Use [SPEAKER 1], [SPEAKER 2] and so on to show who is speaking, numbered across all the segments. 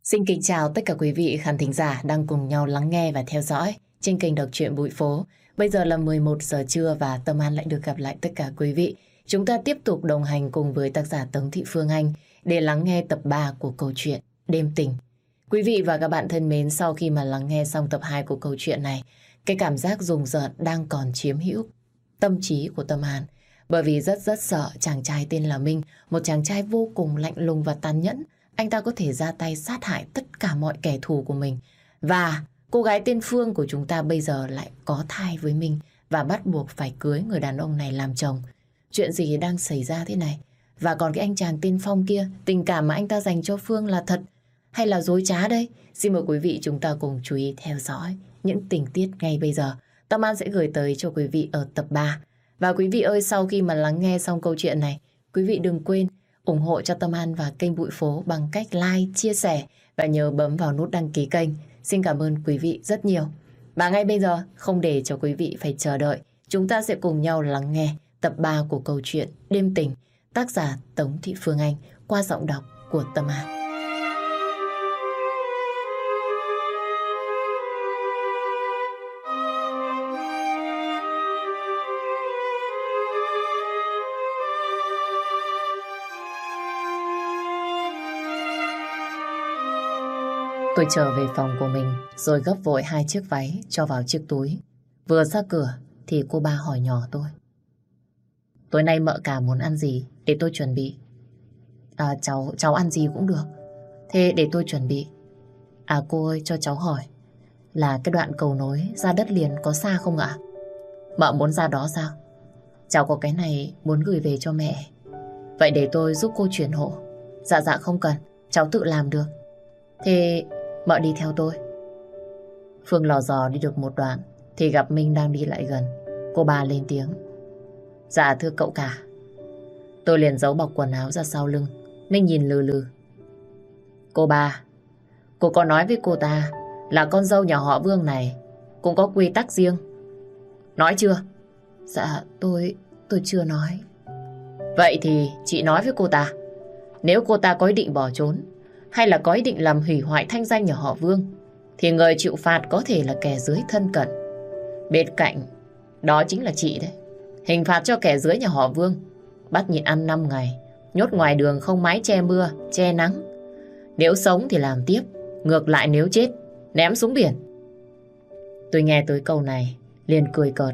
[SPEAKER 1] Xin kính chào tất cả quý vị khán thính giả đang cùng nhau lắng nghe và theo dõi trên kênh Đọc truyện Bụi Phố. Bây giờ là 11 giờ trưa và Tâm An lại được gặp lại tất cả quý vị. Chúng ta tiếp tục đồng hành cùng với tác giả Tống Thị Phương Anh để lắng nghe tập 3 của câu chuyện Đêm Tình. Quý vị và các bạn thân mến, sau khi mà lắng nghe xong tập 2 của câu chuyện này, cái cảm giác rùng rợn đang còn chiếm hữu tâm trí của Tâm An. Bởi vì rất sợ chàng trai tên là Minh, một chàng trai vô cùng lạnh lùng và tàn nhẫn. Anh ta có thể ra tay sát hại tất cả mọi kẻ thù của mình. Và cô gái tên Phương của chúng ta bây giờ lại có thai với Minh và bắt buộc phải cưới người đàn ông này làm chồng. Chuyện gì đang xảy ra thế này? Và còn cái anh chàng tên Phong kia, tình cảm mà anh ta dành cho Phương là thật hay là dối trá đây? Xin mời quý vị chúng ta cùng chú ý theo dõi những tình tiết ngay bây giờ. Tâm An sẽ gửi tới cho quý vị ở tập 3. Và quý vị ơi, sau khi mà lắng nghe xong câu chuyện này, quý vị đừng quên ủng hộ cho Tâm An và kênh Bụi Phố bằng cách like, chia sẻ và nhớ bấm vào nút đăng ký kênh. Xin cảm ơn quý vị rất nhiều. Và ngay bây giờ, không để cho quý vị phải chờ đợi, chúng ta sẽ cùng nhau lắng nghe tập 3 của câu chuyện Đêm Tình, tác giả Tống Thị Phương Anh qua giọng đọc của Tâm An. Tôi trở về phòng của mình rồi gấp vội 2 chiếc váy cho vào chiếc túi. Vừa ra cửa thì cô ba hỏi nhỏ tôi: tối nay mợ cả muốn ăn gì để tôi chuẩn bị? Cháu ăn gì cũng được. Thế để tôi chuẩn bị. Cô ơi, cho cháu hỏi là cái đoạn cầu nối ra đất liền có xa không ạ? Mợ muốn ra đó sao? Cháu có cái này muốn gửi về cho mẹ. Vậy để tôi giúp cô chuyển hộ. Dạ không cần, cháu tự làm được. Thế mợ đi theo tôi. Phương lò dò đi được một đoạn thì gặp Minh đang đi lại gần. Cô ba lên tiếng: dạ thưa cậu cả. Tôi liền giấu bọc quần áo ra sau lưng. Minh nhìn lừ lừ: cô ba, cô có nói với cô ta là con dâu nhà họ Vương này cũng có quy tắc riêng, nói chưa? Dạ tôi chưa nói. Vậy thì chị nói với cô ta, nếu cô ta có ý định bỏ trốn hay là có ý định làm hủy hoại thanh danh nhà họ Vương thì người chịu phạt có thể là kẻ dưới thân cận. Bên cạnh đó chính là chị đấy. Hình phạt cho kẻ dưới nhà họ Vương: bắt nhịn ăn 5 ngày, nhốt ngoài đường không mái che mưa, che nắng. Nếu sống thì làm tiếp, ngược lại nếu chết, ném xuống biển. Tôi nghe tới câu này liền cười cợt: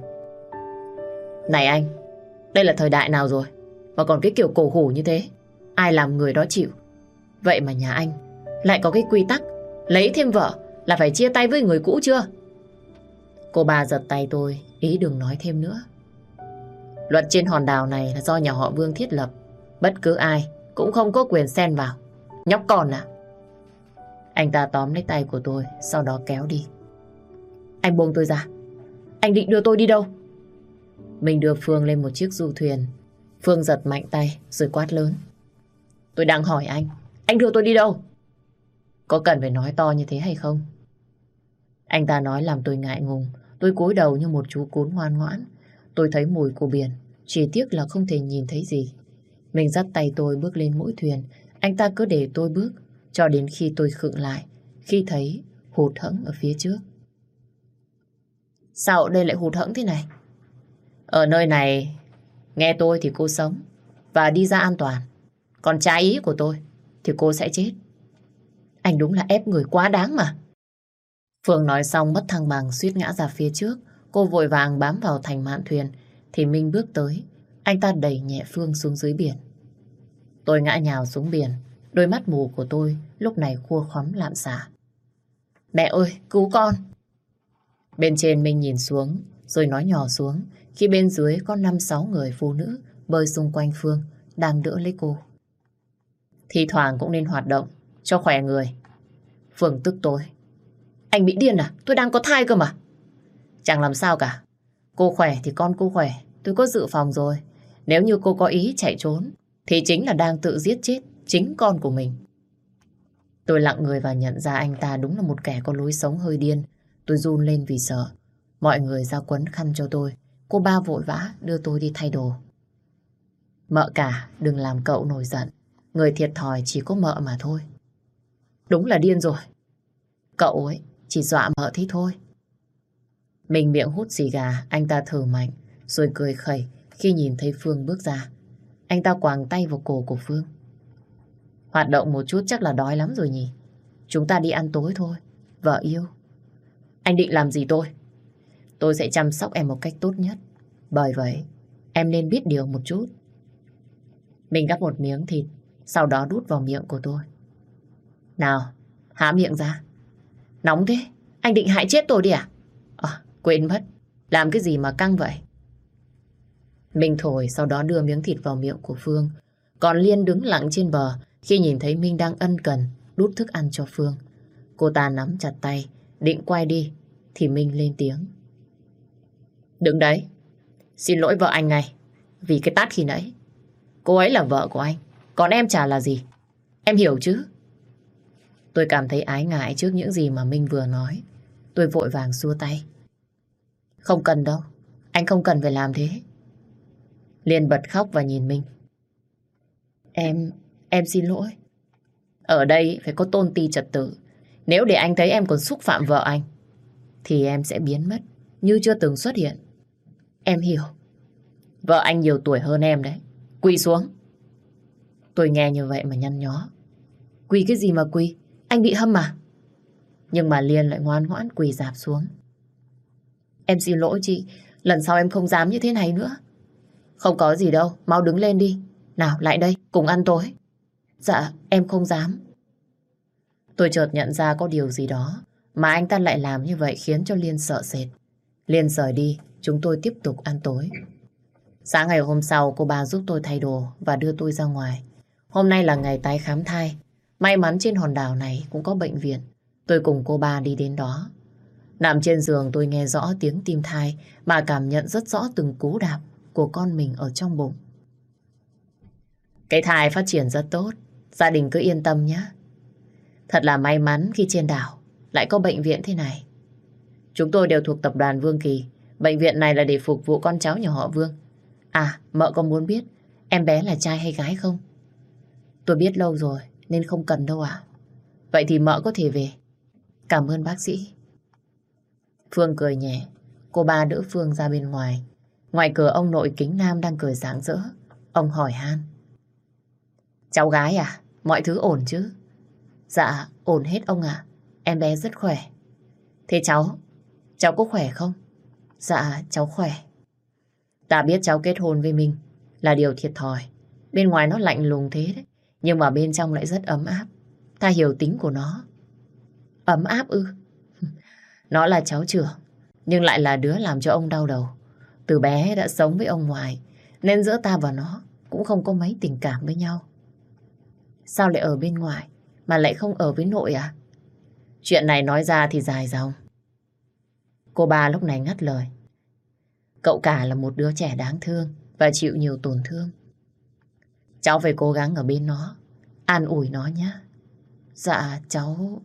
[SPEAKER 1] này anh, đây là thời đại nào rồi mà còn cái kiểu cổ hủ như thế? Ai làm người đó chịu. Vậy mà nhà anh lại có cái quy tắc lấy thêm vợ là phải chia tay với người cũ chưa? Cô bà giật tay tôi, ý đừng nói thêm nữa. Luật trên hòn đảo này là do nhà họ Vương thiết lập, bất cứ ai cũng không có quyền xen vào. Nhóc con à? Anh ta tóm lấy tay của tôi, sau đó kéo đi. Anh buông tôi ra. Anh định đưa tôi đi đâu? Mình đưa Phương lên một chiếc du thuyền. Phương giật mạnh tay rồi quát lớn: tôi đang hỏi anh đưa tôi đi đâu? Có cần phải nói to như thế hay không? Anh ta nói làm tôi ngại ngùng. Tôi cúi đầu như một chú cún ngoan ngoãn. Tôi thấy mùi của biển, chỉ tiếc là không thể nhìn thấy gì. Mình dắt tay tôi bước lên mũi thuyền. Anh ta cứ để tôi bước cho đến khi tôi khựng lại, khi thấy hụt hẫng ở phía trước. Sao ở đây lại hụt hẫng thế này? Ở nơi này, nghe tôi thì cô sống và đi ra an toàn. Còn trái ý của tôi thì cô sẽ chết. Anh đúng là ép người quá đáng mà. Phương nói xong mất thăng bằng suýt ngã ra phía trước. Cô vội vàng bám vào thành mạn thuyền thì Minh bước tới. Anh ta đẩy nhẹ Phương xuống dưới biển. Tôi ngã nhào xuống biển. Đôi mắt mù của tôi lúc này khua khoắm lạm xả. Mẹ ơi, cứu con! Bên trên Minh nhìn xuống rồi nói nhỏ xuống khi bên dưới có 5-6 người phụ nữ bơi xung quanh Phương đang đỡ lấy cô. Thì thoảng cũng nên hoạt động cho khỏe người. Phương tức tối: anh bị điên à? Tôi đang có thai cơ mà. Chẳng làm sao cả. Cô khỏe thì con cô khỏe. Tôi có dự phòng rồi. Nếu như cô có ý chạy trốn thì chính là đang tự giết chết chính con của mình. Tôi lặng người và nhận ra anh ta đúng là một kẻ có lối sống hơi điên. Tôi run lên vì sợ. Mọi người ra quấn khăn cho tôi. Cô ba vội vã đưa tôi đi thay đồ. Mợ cả, đừng làm cậu nổi giận. Người thiệt thòi chỉ có mợ mà thôi. Đúng là điên rồi. Cậu ấy chỉ dọa mợ thế thôi. Mình miệng hút xì gà, anh ta thở mạnh, rồi cười khẩy khi nhìn thấy Phương bước ra. Anh ta quàng tay vào cổ của Phương. Hoạt động một chút chắc là đói lắm rồi nhỉ. Chúng ta đi ăn tối thôi, vợ yêu. Anh định làm gì tôi? Tôi sẽ chăm sóc em một cách tốt nhất. Bởi vậy, em nên biết điều một chút. Mình gắp một miếng thịt, sau đó đút vào miệng của tôi. Nào, há miệng ra. Nóng thế, anh định hại chết tôi đi à? Quên mất, làm cái gì mà căng vậy? Minh thổi, sau đó đưa miếng thịt vào miệng của Phương. Còn Liên đứng lặng trên bờ khi nhìn thấy Minh đang ân cần đút thức ăn cho Phương. Cô ta nắm chặt tay, định quay đi, thì Minh lên tiếng. Đứng đấy, xin lỗi vợ anh ngay, vì cái tát khi nãy. Cô ấy là vợ của anh, còn em chả là gì. Em hiểu chứ? Tôi cảm thấy ái ngại trước những gì mà Minh vừa nói. Tôi vội vàng xua tay. Không cần đâu, anh không cần phải làm thế. Liên bật khóc và nhìn Minh. Em xin lỗi. Ở đây phải có tôn ti trật tự. Nếu để anh thấy em còn xúc phạm vợ anh, thì em sẽ biến mất, như chưa từng xuất hiện. Em hiểu. Vợ anh nhiều tuổi hơn em đấy. Quỳ xuống. Tôi nghe như vậy mà nhăn nhó. Quỳ cái gì mà quỳ? Anh bị hâm à? Nhưng mà Liên lại ngoan ngoãn quỳ rạp xuống. Em xin lỗi chị, lần sau em không dám như thế này nữa. Không có gì đâu, mau đứng lên đi. Nào lại đây, cùng ăn tối. Dạ, em không dám. Tôi chợt nhận ra có điều gì đó mà anh ta lại làm như vậy khiến cho Liên sợ sệt. Liên rời đi, chúng tôi tiếp tục ăn tối. Sáng ngày hôm sau, cô bà giúp tôi thay đồ và đưa tôi ra ngoài. Hôm nay là ngày tái khám thai. May mắn trên hòn đảo này cũng có bệnh viện. Tôi cùng cô bà đi đến đó. Nằm trên giường tôi nghe rõ tiếng tim thai mà cảm nhận rất rõ từng cú đạp của con mình ở trong bụng. Cái thai phát triển rất tốt. Gia đình cứ yên tâm nhé. Thật là may mắn khi trên đảo lại có bệnh viện thế này. Chúng tôi đều thuộc tập đoàn Vương Kỳ. Bệnh viện này là để phục vụ con cháu nhà họ Vương. À, mợ có muốn biết em bé là trai hay gái không? Tôi biết lâu rồi nên không cần đâu ạ. Vậy thì mợ có thể về. Cảm ơn bác sĩ. Phương cười nhẹ. Cô ba đỡ Phương ra bên ngoài. Ngoài cửa ông nội Kính Nam đang cười rạng rỡ. Ông hỏi han. Cháu gái à? Mọi thứ ổn chứ? Dạ, ổn hết ông ạ. Em bé rất khỏe. Thế cháu có khỏe không? Dạ, cháu khỏe. Ta biết cháu kết hôn với mình là điều thiệt thòi. Bên ngoài nó lạnh lùng thế đấy, nhưng mà bên trong lại rất ấm áp. Ta hiểu tính của nó. Ấm áp ư? Nó là cháu trưởng, nhưng lại là đứa làm cho ông đau đầu. Từ bé đã sống với ông ngoại, nên giữa ta và nó cũng không có mấy tình cảm với nhau. Sao lại ở bên ngoài mà lại không ở với nội à? Chuyện này nói ra thì dài dòng. Cô ba lúc này ngắt lời. Cậu cả là một đứa trẻ đáng thương và chịu nhiều tổn thương. Cháu phải cố gắng ở bên nó, an ủi nó nhé. Dạ, cháu...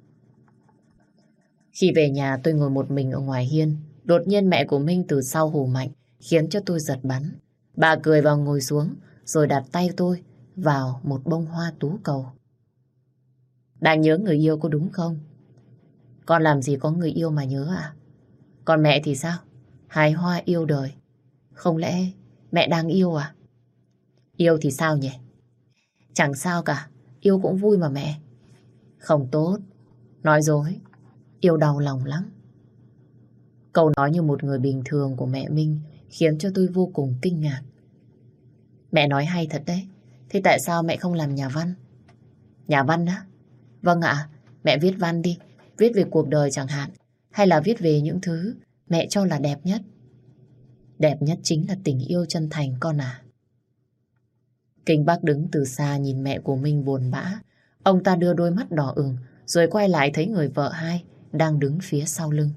[SPEAKER 1] Khi về nhà tôi ngồi một mình ở ngoài hiên. Đột nhiên mẹ của Minh từ sau hù mạnh, khiến cho tôi giật bắn. Bà cười vào ngồi xuống, rồi đặt tay tôi vào một bông hoa tú cầu. Đang nhớ người yêu có đúng không? Con làm gì có người yêu mà nhớ à? Còn mẹ thì sao? Hái hoa yêu đời. Không lẽ mẹ đang yêu à? Yêu thì sao nhỉ? Chẳng sao cả, yêu cũng vui mà mẹ. Không tốt, nói dối, yêu đau lòng lắm. Câu nói như một người bình thường của mẹ Minh khiến cho tôi vô cùng kinh ngạc. Mẹ nói hay thật đấy, thế tại sao mẹ không làm nhà văn? Nhà văn á? Vâng ạ, mẹ viết văn đi, viết về cuộc đời chẳng hạn, hay là viết về những thứ mẹ cho là đẹp nhất. Đẹp nhất chính là tình yêu chân thành con à. Kinh Bắc đứng từ xa nhìn mẹ của Minh buồn bã. Ông ta đưa đôi mắt đỏ ửng rồi quay lại thấy người vợ hai đang đứng phía sau lưng.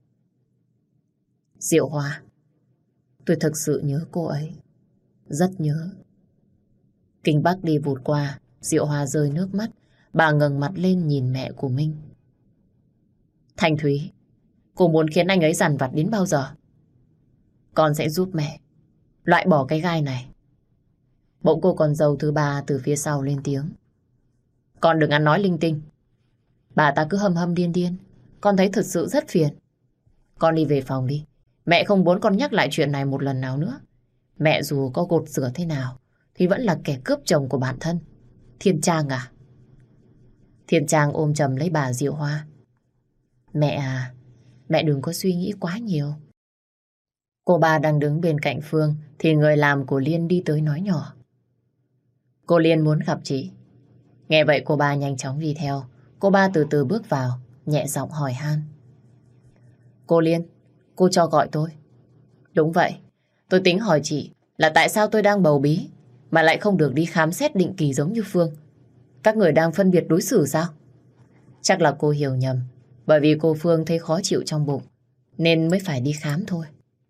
[SPEAKER 1] Diệu Hoa, tôi thực sự nhớ cô ấy. Rất nhớ. Kinh Bắc đi vụt qua, Diệu Hoa rơi nước mắt. Bà ngẩng mặt lên nhìn mẹ của Minh. Thanh Thúy, cô muốn khiến anh ấy dằn vặt đến bao giờ? Con sẽ giúp mẹ loại bỏ cái gai này. Bỗng cô con dâu thứ ba từ phía sau lên tiếng. Con đừng ăn nói linh tinh. Bà ta cứ hâm hâm điên điên. Con thấy thật sự rất phiền. Con đi về phòng đi. Mẹ không muốn con nhắc lại chuyện này một lần nào nữa. Mẹ dù có gột rửa thế nào thì vẫn là kẻ cướp chồng của bản thân. Thiên Trang à? Thiên Trang ôm chầm lấy bà Diệu Hoa. Mẹ à, mẹ đừng có suy nghĩ quá nhiều. Cô ba đang đứng bên cạnh Phương thì người làm của Liên đi tới nói nhỏ. Cô Liên muốn gặp chị. Nghe vậy cô ba nhanh chóng đi theo. Cô ba từ từ bước vào, nhẹ giọng hỏi han. Cô Liên, cô cho gọi tôi. Đúng vậy, tôi tính hỏi chị là tại sao tôi đang bầu bí mà lại không được đi khám xét định kỳ giống như Phương. Các người đang phân biệt đối xử sao? Chắc là cô hiểu nhầm, bởi vì cô Phương thấy khó chịu trong bụng nên mới phải đi khám thôi.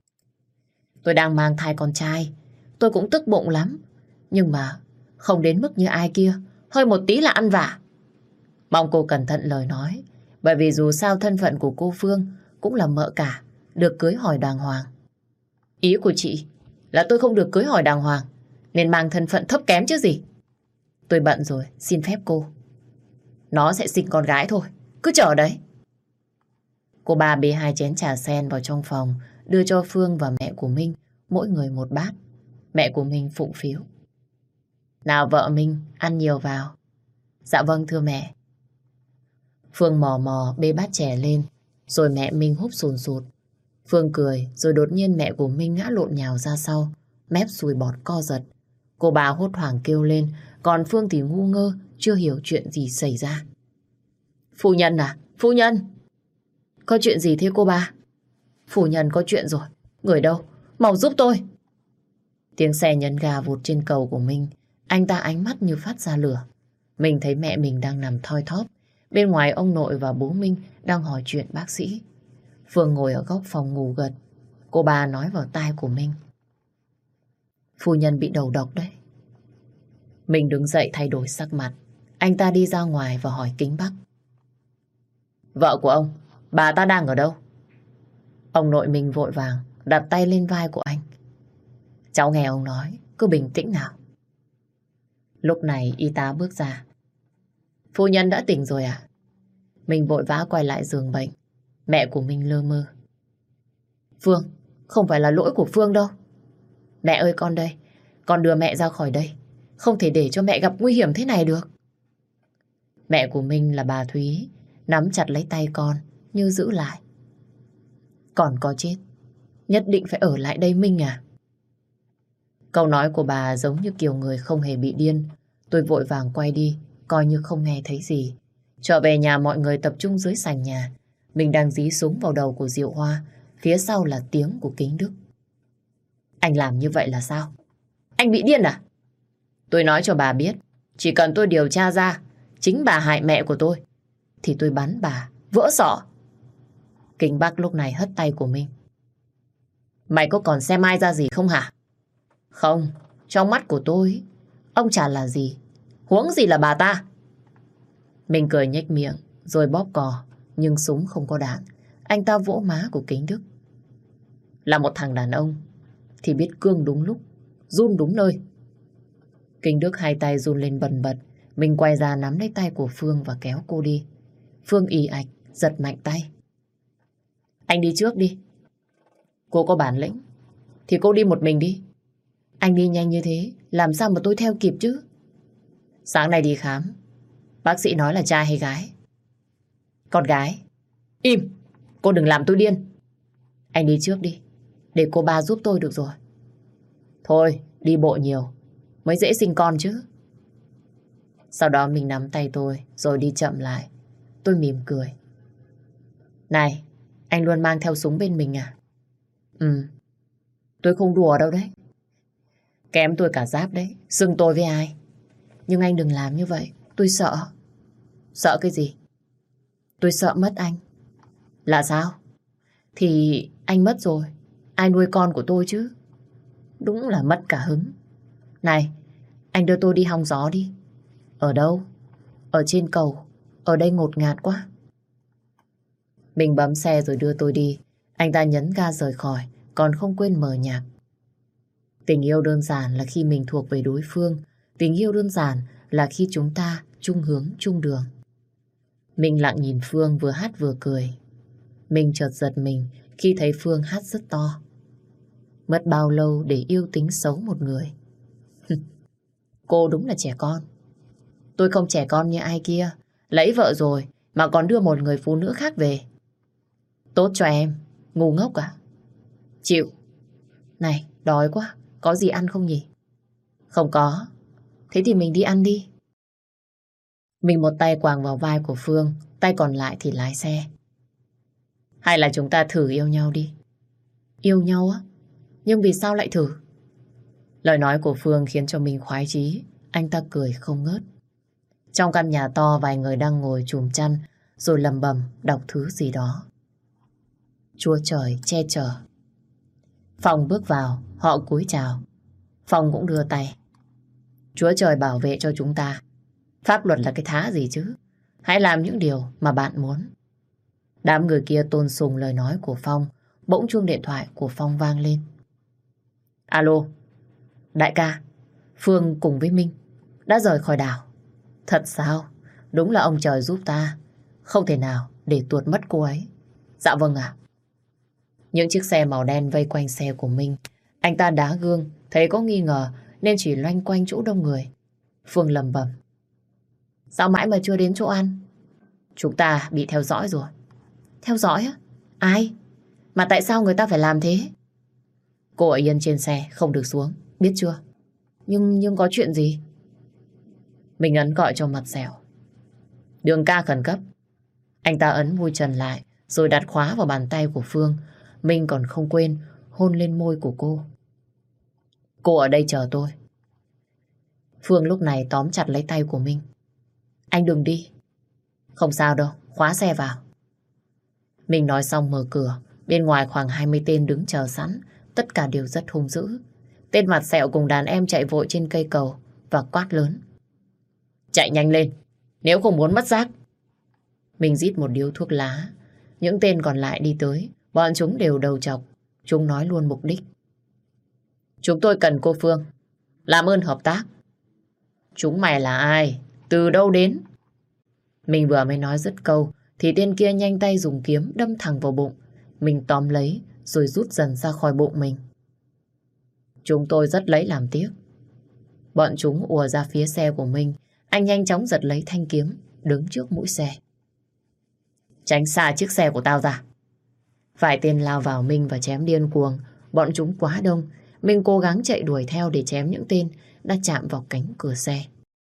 [SPEAKER 1] Tôi đang mang thai con trai, tôi cũng tức bụng lắm, nhưng mà không đến mức như ai kia, hơi một tí là ăn vạ. Mong cô cẩn thận lời nói, bởi vì dù sao thân phận của cô Phương cũng là mợ cả, được cưới hỏi đàng hoàng. Ý của chị là tôi không được cưới hỏi đàng hoàng, nên mang thân phận thấp kém chứ gì. Tôi bận rồi, xin phép cô. Nó sẽ sinh con gái thôi, cứ chờ đấy. Cô ba bê 2 chén trà sen vào trong phòng, đưa cho Phương và mẹ của Minh, mỗi người một bát. Mẹ của Minh phụng phiếu. Nào vợ Minh, ăn nhiều vào. Dạ vâng thưa mẹ. Phương mò mò bê bát chè lên, rồi mẹ Minh húp sùn sụt. Phương cười, rồi đột nhiên mẹ của Minh ngã lộn nhào ra sau, mép sùi bọt co giật. Cô bà hốt hoảng kêu lên, còn Phương thì ngu ngơ, chưa hiểu chuyện gì xảy ra. Phu nhân à? Phu nhân! Có chuyện gì thế cô ba? Phu nhân có chuyện rồi. Người đâu? Mau giúp tôi! Tiếng xe nhấn ga vụt trên cầu của Minh. Anh ta ánh mắt như phát ra lửa. Mình thấy mẹ mình đang nằm thoi thóp. Bên ngoài ông nội và bố Minh đang hỏi chuyện bác sĩ. Phương ngồi ở góc phòng ngủ gật. Cô bà nói vào tai của Minh. Phu nhân bị đầu độc đấy. Mình đứng dậy thay đổi sắc mặt. Anh ta đi ra ngoài và hỏi Kính Bắc. Vợ của ông, bà ta đang ở đâu? Ông nội mình vội vàng đặt tay lên vai của anh. Cháu nghe ông nói, cứ bình tĩnh nào. Lúc này y tá bước ra. Phu nhân đã tỉnh rồi à? Mình vội vã quay lại giường bệnh. Mẹ của mình lơ mơ. Phương, không phải là lỗi của Phương đâu. Mẹ ơi con đây, con đưa mẹ ra khỏi đây. Không thể để cho mẹ gặp nguy hiểm thế này được. Mẹ của mình là bà Thúy, nắm chặt lấy tay con, như giữ lại. Còn có chết, nhất định phải ở lại đây Minh à? Câu nói của bà giống như kiểu người không hề bị điên. Tôi vội vàng quay đi, coi như không nghe thấy gì. Trở về nhà mọi người tập trung dưới sảnh nhà. Mình đang dí súng vào đầu của Diệu Hoa, phía sau là tiếng của Kính Đức. Anh làm như vậy là sao? Anh bị điên à? Tôi nói cho bà biết, chỉ cần tôi điều tra ra chính bà hại mẹ của tôi, thì tôi bắn bà, vỡ sọ. Kính Bắc lúc này hất tay của mình. Mày có còn xem ai ra gì không hả? Không, trong mắt của tôi, ông chả là gì, huống gì là bà ta. Mình cười nhếch miệng, rồi bóp cò, nhưng súng không có đạn. Anh ta vỗ má của Kính Đức. Là một thằng đàn ông, thì biết cương đúng lúc, run đúng nơi. Kính Đức hai tay run lên bần bật. Mình quay ra nắm lấy tay của Phương và kéo cô đi. Phương ì ạch, giật mạnh tay. Anh đi trước đi. Cô có bản lĩnh thì cô đi một mình đi. Anh đi nhanh như thế, làm sao mà tôi theo kịp chứ? Sáng nay đi khám, bác sĩ nói là trai hay gái? Con gái. Im, cô đừng làm tôi điên. Anh đi trước đi, để cô ba giúp tôi được rồi. Thôi, đi bộ nhiều mới dễ sinh con chứ. Sau đó mình nắm tay tôi, rồi đi chậm lại. Tôi mỉm cười. Này, anh luôn mang theo súng bên mình à? Ừ, tôi không đùa đâu đấy. Kém tôi cả giáp đấy, xưng tôi với ai? Nhưng anh đừng làm như vậy, tôi sợ. Sợ cái gì? Tôi sợ mất anh. Là sao? Thì anh mất rồi, ai nuôi con của tôi chứ? Đúng là mất cả hứng. Này, anh đưa tôi đi hong gió đi. Ở đâu? Ở trên cầu. Ở đây ngột ngạt quá. Mình bấm xe rồi đưa tôi đi. Anh ta nhấn ga rời khỏi, còn không quên mở nhạc. Tình yêu đơn giản là khi mình thuộc về đối phương. Tình yêu đơn giản là khi chúng ta chung hướng chung đường. Minh lặng nhìn Phương vừa hát vừa cười. Minh chợt giật mình khi thấy Phương hát rất to. Mất bao lâu để yêu tính xấu một người. Cô đúng là trẻ con. Tôi không trẻ con như ai kia. Lấy vợ rồi mà còn đưa một người phụ nữ khác về. Tốt cho em. Ngu ngốc à? Chịu. Này, đói quá. Có gì ăn không nhỉ? Không có. Thế thì mình đi ăn đi. Mình một tay quàng vào vai của Phương, tay còn lại thì lái xe. Hay là chúng ta thử yêu nhau đi. Yêu nhau á? Nhưng vì sao lại thử? Lời nói của Phương khiến cho mình khoái chí. Anh ta cười không ngớt. Trong căn nhà to vài người đang ngồi chùm chăn rồi lầm bầm đọc thứ gì đó. Chúa trời che chở. Phong bước vào, họ cúi chào. Phong cũng đưa tay. Chúa trời bảo vệ cho chúng ta. Pháp luật là cái thá gì chứ? Hãy làm những điều mà bạn muốn. Đám người kia tôn sùng lời nói của Phong. Bỗng chuông điện thoại của Phong vang lên. Alo, đại ca, Phương cùng với Minh đã rời khỏi đảo. Thật sao? Đúng là ông trời giúp ta. Không thể nào để tuột mất cô ấy. Dạ vâng ạ. Những chiếc xe màu đen vây quanh xe của Minh. Anh ta đá gương, thấy có nghi ngờ nên chỉ loanh quanh chỗ đông người. Phương lầm bầm. Sao mãi mà chưa đến chỗ ăn? Chúng ta bị theo dõi rồi. Theo dõi á? Ai? Mà tại sao người ta phải làm thế? Cô ở yên trên xe, không được xuống, biết chưa? Nhưng có chuyện gì? Mình ấn gọi cho mặt dẻo. Đường ca khẩn cấp. Anh ta ấn môi trần lại rồi đặt khóa vào bàn tay của Phương. Mình còn không quên hôn lên môi của cô. Cô ở đây chờ tôi. Phương lúc này tóm chặt lấy tay của Minh. Anh đừng đi. Không sao đâu, khóa xe vào. Mình nói xong mở cửa. Bên ngoài khoảng 20 tên đứng chờ sẵn. Tất cả đều rất hung dữ. Tên mặt sẹo cùng đàn em chạy vội trên cây cầu và quát lớn. Chạy nhanh lên, nếu không muốn mất xác. Mình rít một điếu thuốc lá. Những tên còn lại đi tới. Bọn chúng đều đầu trọc. Chúng nói luôn mục đích. Chúng tôi cần cô Phương. Làm ơn hợp tác. Chúng mày là ai? Từ đâu đến? Mình vừa mới nói dứt câu thì tên kia nhanh tay dùng kiếm đâm thẳng vào bụng. Mình tóm lấy rồi rút dần ra khỏi bụng mình. Chúng tôi rất lấy làm tiếc. Bọn chúng ùa ra phía xe của mình. Anh nhanh chóng giật lấy thanh kiếm đứng trước mũi xe. Tránh xa chiếc xe của tao ra. Vài tên lao vào Minh và chém điên cuồng. Bọn chúng quá đông. Minh cố gắng chạy đuổi theo để chém những tên đã chạm vào cánh cửa xe.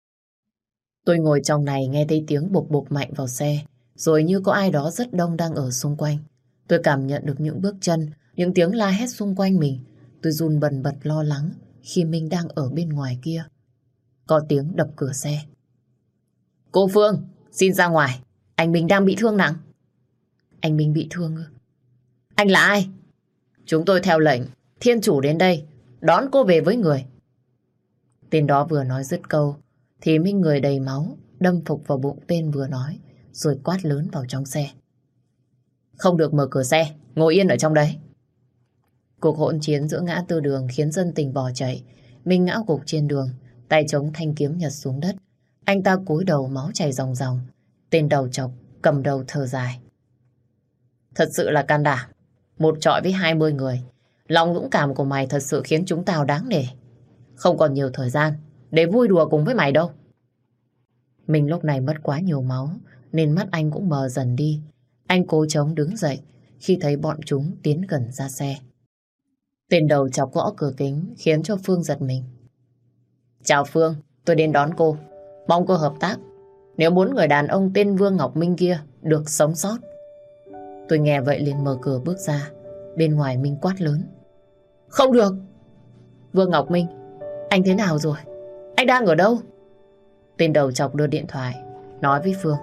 [SPEAKER 1] Tôi ngồi trong này nghe thấy tiếng bục bục mạnh vào xe. Rồi như có ai đó rất đông đang ở xung quanh. Tôi cảm nhận được những bước chân, những tiếng la hét xung quanh mình. Tôi run bần bật lo lắng khi Minh đang ở bên ngoài kia. Có tiếng đập cửa xe. Cô Phương, xin ra ngoài. Anh Minh đang bị thương nặng. Anh Minh bị thương ư? Anh là ai? Chúng tôi theo lệnh thiên chủ đến đây đón cô về với người. Tên đó vừa nói dứt câu thì Minh người đầy máu đâm phục vào bụng tên vừa nói rồi quát lớn vào trong xe. Không được mở cửa xe, ngồi yên ở trong đấy. Cuộc hỗn chiến giữa ngã tư đường khiến dân tình bỏ chạy. Minh ngã gục trên đường, tay chống thanh kiếm nhật xuống đất. Anh ta cúi đầu máu chảy ròng ròng. Tên đầu trọc cầm đầu thở dài. Thật sự là can đảm. Một trọi với 20 người. Lòng dũng cảm của mày thật sự khiến chúng tao đáng nể. Không còn nhiều thời gian để vui đùa cùng với mày đâu. Mình lúc này mất quá nhiều máu nên mắt anh cũng mờ dần đi. Anh cố chống đứng dậy khi thấy bọn chúng tiến gần ra xe. Tên đầu chọc gõ cửa kính khiến cho Phương giật mình. Chào Phương, tôi đến đón cô. Mong cô hợp tác. Nếu muốn người đàn ông tên Vương Ngọc Minh kia được sống sót. Tôi nghe vậy liền mở cửa bước ra. Bên ngoài Minh quát lớn. Không được. Vương Ngọc Minh, anh thế nào rồi? Anh đang ở đâu? Tên đầu chọc đưa điện thoại nói với Phương.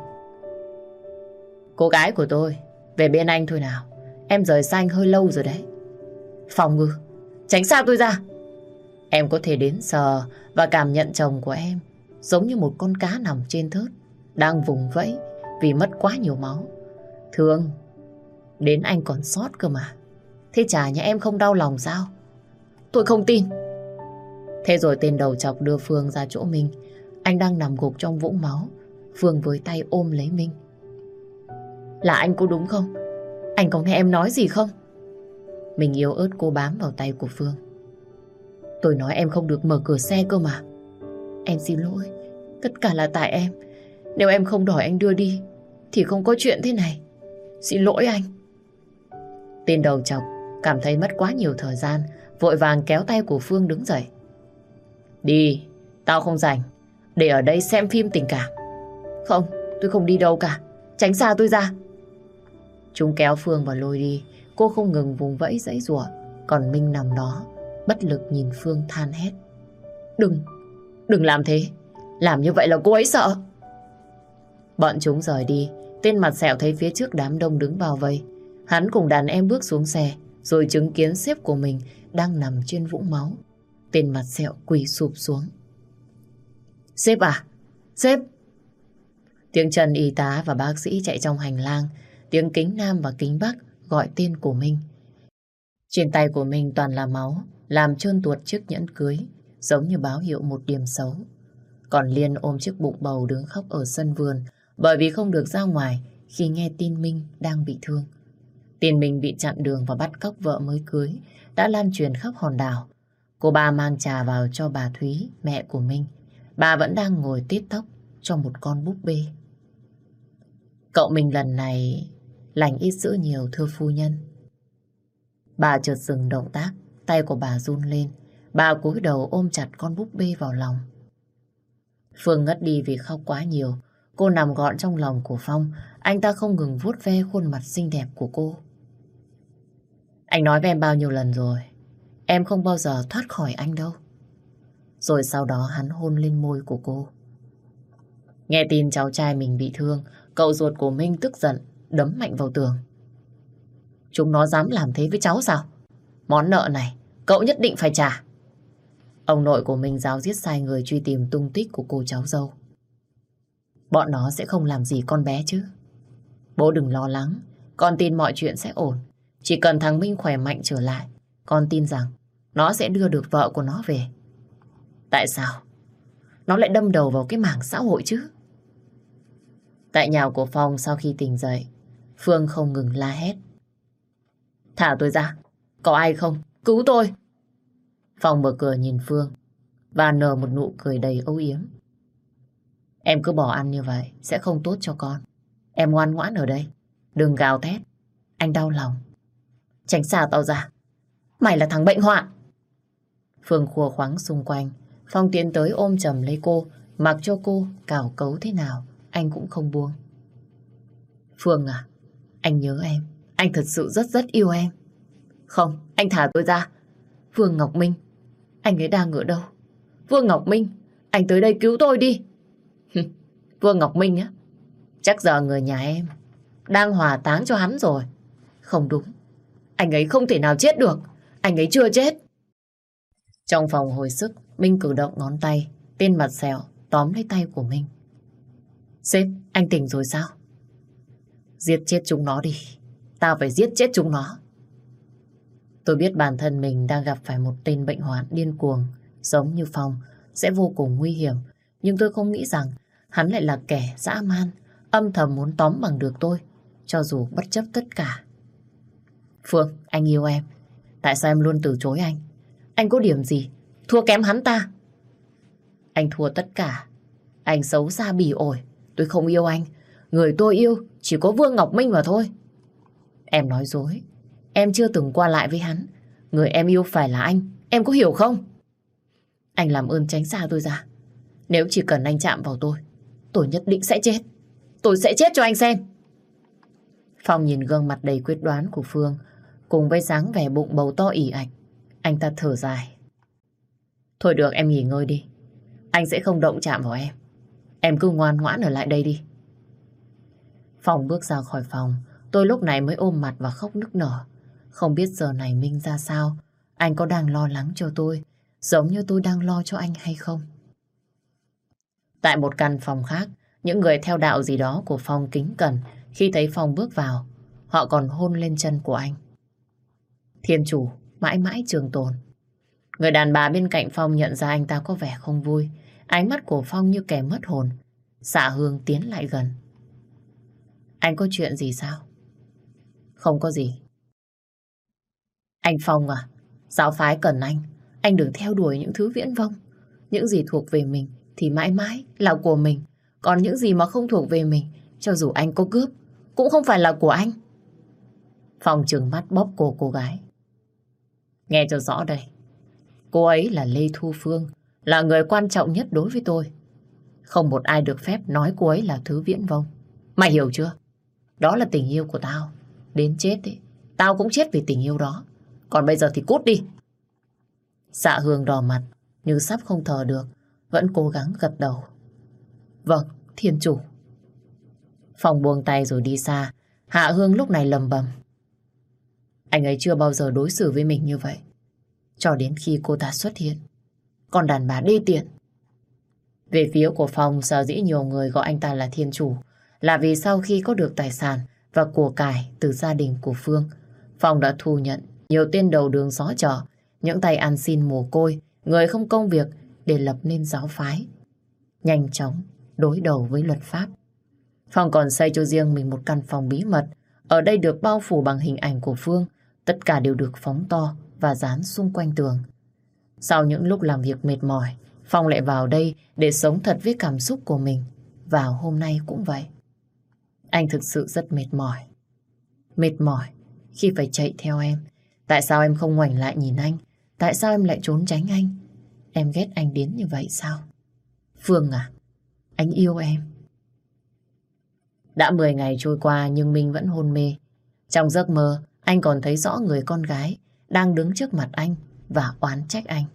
[SPEAKER 1] Cô gái của tôi về bên anh thôi nào. Em rời xa anh hơi lâu rồi đấy. Phòng ngự, tránh xa tôi ra. Em có thể đến sờ và cảm nhận chồng của em giống như một con cá nằm trên thớt đang vùng vẫy vì mất quá nhiều máu. Thương, đến anh còn sót cơ mà. Thế chả nhà em không đau lòng sao? Tôi không tin. Thế rồi tên đầu chọc đưa Phương ra chỗ mình. Anh đang nằm gục trong vũng máu. Phương với tay ôm lấy Minh. Là anh có đúng không? Anh có nghe em nói gì không? Mình yếu ớt cô bám vào tay của Phương. Tôi nói em không được mở cửa xe cơ mà. Em xin lỗi. Tất cả là tại em. Nếu em không đòi anh đưa đi thì không có chuyện thế này. Xin lỗi anh. Tên đầu chọc cảm thấy mất quá nhiều thời gian, vội vàng kéo tay của Phương đứng dậy. Đi, tao không rảnh. Để ở đây xem phim tình cảm. Không, tôi không đi đâu cả. Tránh xa tôi ra. Chúng kéo Phương và lôi đi. Cô không ngừng vùng vẫy giãy giụa. Còn Minh nằm đó bất lực nhìn Phương than hét. Đừng làm thế. Làm như vậy là cô ấy sợ. Bọn chúng rời đi. Tên mặt sẹo thấy phía trước đám đông đứng bao vây. Hắn cùng đàn em bước xuống xe, rồi chứng kiến sếp của mình đang nằm trên vũng máu. Tên mặt sẹo quỳ sụp xuống. Sếp à? Sếp! Tiếng chân y tá và bác sĩ chạy trong hành lang. Tiếng kính nam và kính bắc gọi tên của mình. Trên tay của mình toàn là máu, làm trơn tuột chiếc nhẫn cưới, giống như báo hiệu một điểm xấu. Còn Liên ôm chiếc bụng bầu đứng khóc ở sân vườn, bởi vì không được ra ngoài khi nghe tin Minh đang bị thương. Tin Minh bị chặn đường và bắt cóc vợ mới cưới đã lan truyền khắp hòn đảo. Cô ba mang trà vào cho bà Thúy, mẹ của Minh. Bà vẫn đang ngồi tít tóc cho một con búp bê. Cậu Minh lần này lành ít dữ nhiều thưa phu nhân. Bà chợt dừng động tác, tay của bà run lên. Bà cúi đầu ôm chặt con búp bê vào lòng. Phương ngất đi vì khóc quá nhiều. Cô nằm gọn trong lòng của Phong. Anh ta không ngừng vuốt ve khuôn mặt xinh đẹp của cô. Anh nói với em bao nhiêu lần rồi, em không bao giờ thoát khỏi anh đâu. Rồi sau đó hắn hôn lên môi của cô. Nghe tin cháu trai mình bị thương, cậu ruột của Minh tức giận, đấm mạnh vào tường. Chúng nó dám làm thế với cháu sao? Món nợ này, cậu nhất định phải trả. Ông nội của Minh giáo giết sai người truy tìm tung tích của cô cháu dâu. Bọn nó sẽ không làm gì con bé chứ. Bố đừng lo lắng, con tin mọi chuyện sẽ ổn. Chỉ cần thằng Minh khỏe mạnh trở lại, con tin rằng nó sẽ đưa được vợ của nó về. Tại sao nó lại đâm đầu vào cái mảng xã hội chứ? Tại nhà của Phong sau khi tỉnh dậy, Phương không ngừng la hét. Thả tôi ra, có ai không? Cứu tôi! Phong mở cửa nhìn Phương và nở một nụ cười đầy âu yếm. Em cứ bỏ ăn như vậy sẽ không tốt cho con. Em ngoan ngoãn ở đây, đừng gào thét. Anh đau lòng. Tránh xa tao ra. Mày là thằng bệnh hoạn. Phương khua khoáng xung quanh. Phong tiến tới ôm chầm lấy cô, mặc cho cô cào cấu thế nào anh cũng không buông. Phương à, anh nhớ em. Anh thật sự rất rất yêu em. Không, anh thả tôi ra. Vương Ngọc Minh, anh ấy đang ở đâu? Vương Ngọc Minh, anh tới đây cứu tôi đi. Vương Ngọc Minh á? Chắc giờ người nhà em đang hỏa táng cho hắn rồi. Không đúng, anh ấy không thể nào chết được. Anh ấy chưa chết. Trong phòng hồi sức, Minh cử động ngón tay. Tên mặt sẹo tóm lấy tay của Minh. Sếp, anh tỉnh rồi sao? Giết chết chúng nó đi. Tao phải giết chết chúng nó. Tôi biết bản thân mình đang gặp phải một tên bệnh hoạn điên cuồng giống như Phong sẽ vô cùng nguy hiểm. Nhưng tôi không nghĩ rằng hắn lại là kẻ dã man, âm thầm muốn tóm bằng được tôi, cho dù bất chấp tất cả. Phương, anh yêu em. Tại sao em luôn từ chối anh? Anh có điểm gì thua kém hắn ta? Anh thua tất cả. Anh xấu xa bỉ ổi. Tôi không yêu anh. Người tôi yêu chỉ có Vương Ngọc Minh mà thôi. Em nói dối. Em chưa từng qua lại với hắn. Người em yêu phải là anh. Em có hiểu không? Anh làm ơn tránh xa tôi ra. Nếu chỉ cần anh chạm vào tôi nhất định sẽ chết. Tôi sẽ chết cho anh xem. Phong nhìn gương mặt đầy quyết đoán của Phương cùng với dáng vẻ bụng bầu to ỉ ạch. Anh ta thở dài. Thôi được, em nghỉ ngơi đi. Anh sẽ không động chạm vào em. Em cứ ngoan ngoãn ở lại đây đi. Phong bước ra khỏi phòng. Tôi lúc này mới ôm mặt và khóc nức nở. Không biết giờ này Minh ra sao. Anh có đang lo lắng cho tôi giống như tôi đang lo cho anh hay không? Tại một căn phòng khác, những người theo đạo gì đó của Phong kính cẩn khi thấy Phong bước vào. Họ còn hôn lên chân của anh. Thiên chủ mãi mãi trường tồn. Người đàn bà bên cạnh Phong nhận ra anh ta có vẻ không vui. Ánh mắt của Phong như kẻ mất hồn. Dạ Hương tiến lại gần. Anh có chuyện gì sao? Không có gì. Anh Phong à, giáo phái cần anh đừng theo đuổi những thứ viễn vông. Những gì thuộc về mình thì mãi mãi là của mình. Còn những gì mà không thuộc về mình, cho dù anh có cướp, cũng không phải là của anh. Phong trừng mắt bóp cổ cô gái. Nghe cho rõ đây. Cô ấy là Lê Thu Phương, là người quan trọng nhất đối với tôi. Không một ai được phép nói cô ấy là thứ viễn vông. Mày hiểu chưa? Đó là tình yêu của tao. Đến chết ấy, tao cũng chết vì tình yêu đó. Còn bây giờ thì cút đi. Dạ Hương đỏ mặt, nhưng sắp không thở được, vẫn cố gắng gật đầu. Vâng, thiên chủ. Phong buông tay rồi đi xa. Hạ Hương lúc này lầm bầm. Anh ấy chưa bao giờ đối xử với mình như vậy. Cho đến khi cô ta xuất hiện. Còn đàn bà đê tiện. Về phía của Phong, sở dĩ nhiều người gọi anh ta là thiên chủ là vì sau khi có được tài sản và của cải từ gia đình của Phương, Phong đã thu nhận nhiều tên đầu đường xó chợ, những tay ăn xin mồ côi, người không công việc để lập nên giáo phái. Nhanh chóng đối đầu với luật pháp. Phong còn xây cho riêng mình một căn phòng bí mật. Ở đây được bao phủ bằng hình ảnh của Phương. Tất cả đều được phóng to và dán xung quanh tường. Sau những lúc làm việc mệt mỏi, Phong lại vào đây để sống thật với cảm xúc của mình. Và hôm nay cũng vậy. Anh thực sự rất mệt mỏi. Mệt mỏi khi phải chạy theo em. Tại sao em không ngoảnh lại nhìn anh? Tại sao em lại trốn tránh anh? Em ghét anh đến như vậy sao? Phương à, anh yêu em. Đã 10 ngày trôi qua nhưng Minh vẫn hôn mê. Trong giấc mơ, anh còn thấy rõ người con gái đang đứng trước mặt anh và oán trách anh.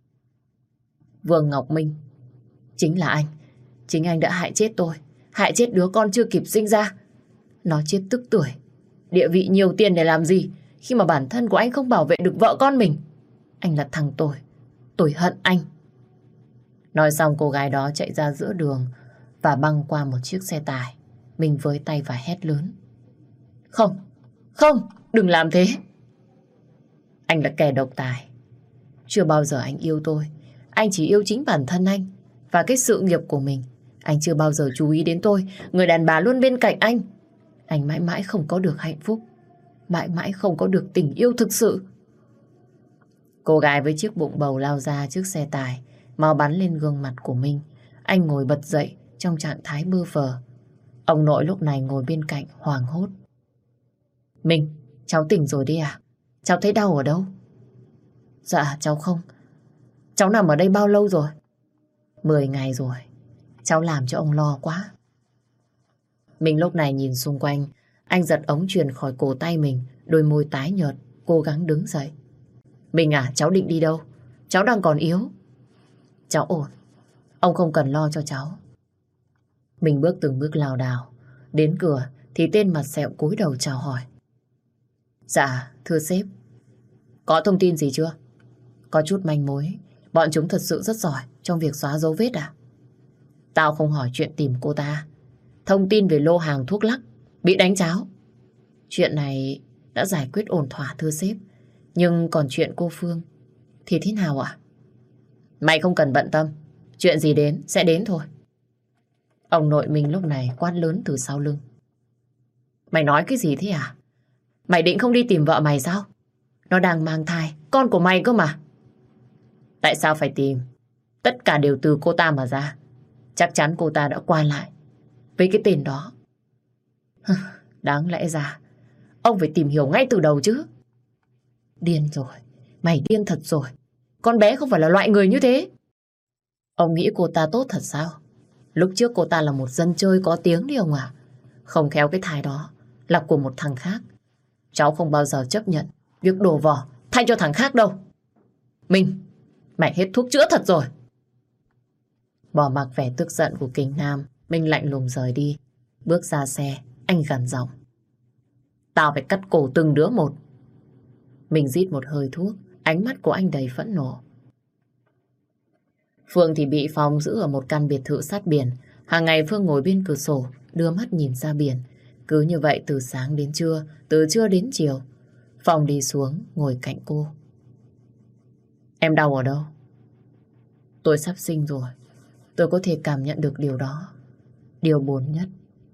[SPEAKER 1] Vương Ngọc Minh, chính là anh. Chính anh đã hại chết tôi, hại chết đứa con chưa kịp sinh ra. Nó chết tức tuổi, địa vị nhiều tiền để làm gì khi mà bản thân của anh không bảo vệ được vợ con mình. Anh là thằng tôi hận anh. Nói xong cô gái đó chạy ra giữa đường và băng qua một chiếc xe tải. Mình với tay và hét lớn. Không, không, đừng làm thế. Anh là kẻ độc tài. Chưa bao giờ anh yêu tôi. Anh chỉ yêu chính bản thân anh và cái sự nghiệp của mình. Anh chưa bao giờ chú ý đến tôi, người đàn bà luôn bên cạnh anh. Anh mãi mãi không có được hạnh phúc, mãi mãi không có được tình yêu thực sự. Cô gái với chiếc bụng bầu lao ra trước xe tải, máu bắn lên gương mặt của Minh. Anh ngồi bật dậy trong trạng thái bơ phờ. Ông nội lúc này ngồi bên cạnh hoảng hốt. Minh, cháu tỉnh rồi đi à? Cháu thấy đau ở đâu? Dạ, cháu không. Cháu nằm ở đây bao lâu rồi? 10 ngày rồi. Cháu làm cho ông lo quá. Mình lúc này nhìn xung quanh. Anh giật ống truyền khỏi cổ tay mình, đôi môi tái nhợt, cố gắng đứng dậy. Mình à, cháu định đi đâu? Cháu đang còn yếu. Cháu ổn. Ông không cần lo cho cháu. Mình bước từng bước lảo đảo. Đến cửa thì tên mặt sẹo cúi đầu chào hỏi. Dạ, thưa sếp. Có thông tin gì chưa? Có chút manh mối. Bọn chúng thật sự rất giỏi trong việc xóa dấu vết à? Tao không hỏi chuyện tìm cô ta. Thông tin về lô hàng thuốc lắc bị đánh tráo. Chuyện này đã giải quyết ổn thỏa thưa sếp. Nhưng còn chuyện cô Phương thì thế nào ạ? Mày không cần bận tâm. Chuyện gì đến sẽ đến thôi. Ông nội mình lúc này quát lớn từ sau lưng. Mày nói cái gì thế à? Mày định không đi tìm vợ mày sao? Nó đang mang thai, con của mày cơ mà. Tại sao phải tìm? Tất cả đều từ cô ta mà ra. Chắc chắn cô ta đã qua lại với cái tên đó. Đáng lẽ ra ông phải tìm hiểu ngay từ đầu chứ. Điên rồi. Mày điên thật rồi. Con bé không phải là loại người như thế. Ông nghĩ cô ta tốt thật sao? Lúc trước cô ta là một dân chơi có tiếng đi ông à. Không khéo cái thai đó là của một thằng khác. Cháu không bao giờ chấp nhận việc đổ vỏ thay cho thằng khác đâu. Minh, mày hết thuốc chữa thật rồi. Bỏ mặc vẻ tức giận của Kinh Nam, Minh lạnh lùng rời đi. Bước ra xe, anh gằn giọng. Tao phải cắt cổ từng đứa một. Minh rít một hơi thuốc, ánh mắt của anh đầy phẫn nộ. Phương thì bị Phong giữ ở một căn biệt thự sát biển. Hàng ngày Phương ngồi bên cửa sổ, đưa mắt nhìn ra biển. Cứ như vậy từ sáng đến trưa, từ trưa đến chiều. Phong đi xuống, ngồi cạnh cô. Em đau ở đâu? Tôi sắp sinh rồi. Tôi có thể cảm nhận được điều đó. Điều buồn nhất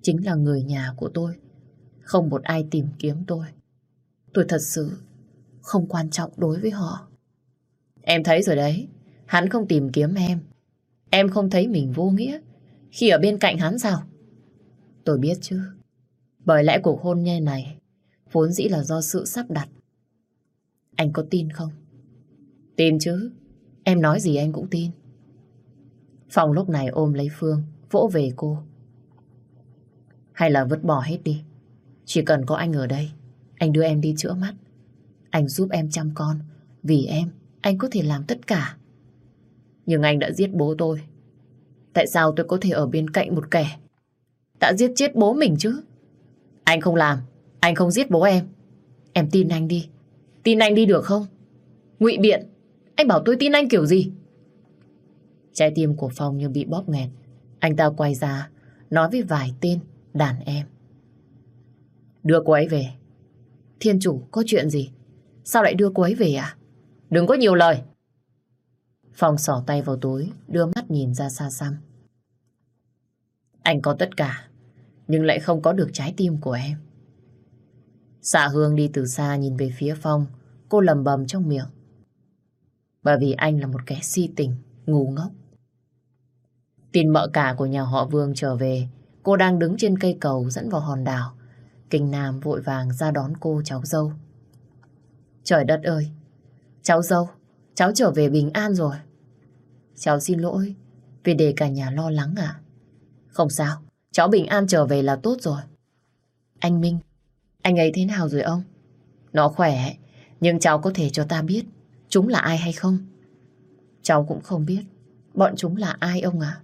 [SPEAKER 1] chính là người nhà của tôi. Không một ai tìm kiếm tôi. Tôi thật sự không quan trọng đối với họ. Em thấy rồi đấy, hắn không tìm kiếm em. Em không thấy mình vô nghĩa khi ở bên cạnh hắn sao? Tôi biết chứ. Bởi lẽ cuộc hôn nhân này vốn dĩ là do sự sắp đặt. Anh có tin không? Tin chứ. Em nói gì anh cũng tin. Phong lúc này ôm lấy Phương, vỗ về cô. Hay là vứt bỏ hết đi. Chỉ cần có anh ở đây, anh đưa em đi chữa mắt. Anh giúp em chăm con. Vì em, anh có thể làm tất cả. Nhưng anh đã giết bố tôi. Tại sao tôi có thể ở bên cạnh một kẻ đã giết chết bố mình chứ? Anh không làm, anh không giết bố em. Em tin anh đi. Tin anh đi được không? Ngụy biện, anh bảo tôi tin anh kiểu gì? Trái tim của Phong như bị bóp nghẹt. Anh ta quay ra, nói với vài tên đàn em. Đưa cô ấy về. Thiên chủ, có chuyện gì? Sao lại đưa cô ấy về à? Đừng có nhiều lời. Phong xỏ tay vào túi, đưa mắt nhìn ra xa xăm. Anh có tất cả, nhưng lại không có được trái tim của em. Dạ Hương đi từ xa nhìn về phía Phong. Cô lầm bầm trong miệng. Bởi vì anh là một kẻ si tình, ngu ngốc. Tin mợ cả của nhà họ Vương trở về. Cô đang đứng trên cây cầu dẫn vào hòn đảo. Kinh Nam vội vàng ra đón cô cháu dâu. Trời đất ơi, cháu dâu, cháu trở về bình an rồi. Cháu xin lỗi vì để cả nhà lo lắng ạ. Không sao, cháu bình an trở về là tốt rồi. Anh Minh, anh ấy thế nào rồi ông? Nó khỏe, nhưng cháu có thể cho ta biết chúng là ai hay không? Cháu cũng không biết bọn chúng là ai ông ạ.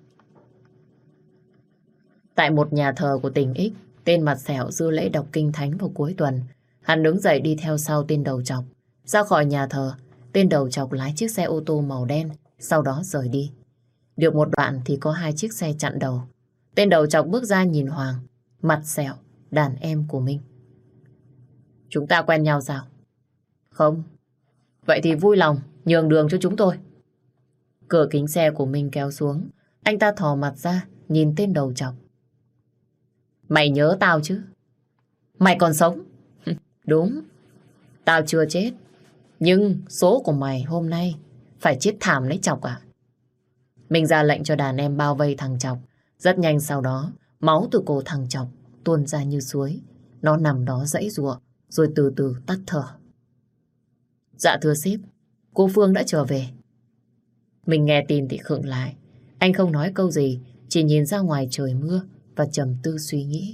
[SPEAKER 1] Tại một nhà thờ của tỉnh X, tên mặt sẹo dự lễ đọc kinh thánh vào cuối tuần. Hắn đứng dậy đi theo sau tên đầu trọc. Ra khỏi nhà thờ, tên đầu trọc lái chiếc xe ô tô màu đen, sau đó rời đi. Được một đoạn thì có 2 chiếc xe chặn đầu. Tên đầu trọc bước ra nhìn Hoàng, mặt sẹo, đàn em của mình. Chúng ta quen nhau sao? Không. Vậy thì vui lòng nhường đường cho chúng tôi. Cửa kính xe của mình kéo xuống. Anh ta thò mặt ra, nhìn tên đầu trọc. Mày nhớ tao chứ? Mày còn sống? Đúng. Tao chưa chết. Nhưng số của mày hôm nay phải chết thảm lấy chọc à? Mình ra lệnh cho đàn em bao vây thằng chọc. Rất nhanh sau đó, máu từ cổ thằng chọc tuôn ra như suối. Nó nằm đó giãy giụa, rồi từ từ tắt thở. Dạ thưa sếp, cô Phương đã trở về. Mình nghe tin thì khựng lại. Anh không nói câu gì, chỉ nhìn ra ngoài trời mưa và trầm tư suy nghĩ.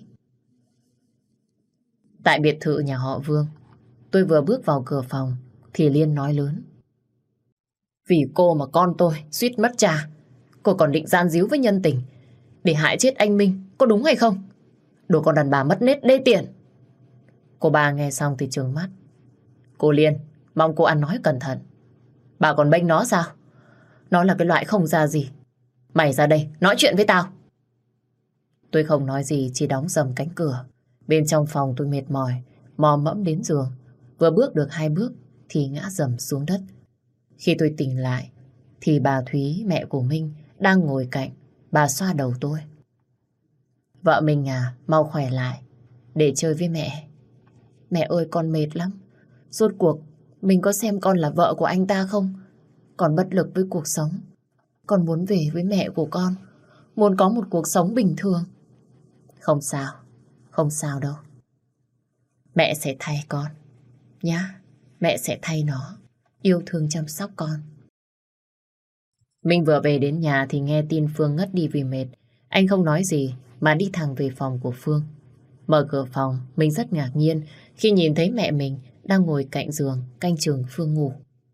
[SPEAKER 1] Tại biệt thự nhà họ Vương, tôi vừa bước vào cửa phòng thì Liên nói lớn. Vì cô mà con tôi suýt mất cha. Cô còn định gian díu với nhân tình để hại chết anh Minh, có đúng hay không? Đồ con đàn bà mất nết đê tiện. Cô bà nghe xong thì trừng mắt. Cô Liên, mong cô ăn nói cẩn thận. Bà còn bênh nó sao? Nó là cái loại không ra gì. Mày ra đây nói chuyện với tao. Tôi không nói gì, chỉ đóng sầm cánh cửa. Bên trong phòng tôi mệt mỏi, mò mẫm đến giường. Vừa bước được 2 bước thì ngã rầm xuống đất. Khi tôi tỉnh lại thì bà Thúy, mẹ của Minh, đang ngồi cạnh. Bà xoa đầu tôi. Vợ mình à, mau khỏe lại để chơi với mẹ. Mẹ ơi, con mệt lắm. Rốt cuộc mình có xem con là vợ của anh ta không? Con bất lực với cuộc sống. Con muốn về với mẹ của con, muốn có một cuộc sống bình thường. Không sao, không sao đâu. Mẹ sẽ thay con nhá. Mẹ sẽ thay nó, yêu thương chăm sóc con. Mình vừa về đến nhà thì nghe tin Phương ngất đi vì mệt. Anh không nói gì mà đi thẳng về phòng của Phương. Mở cửa phòng, mình rất ngạc nhiên khi nhìn thấy mẹ mình đang ngồi cạnh giường canh chừng Phương ngủ.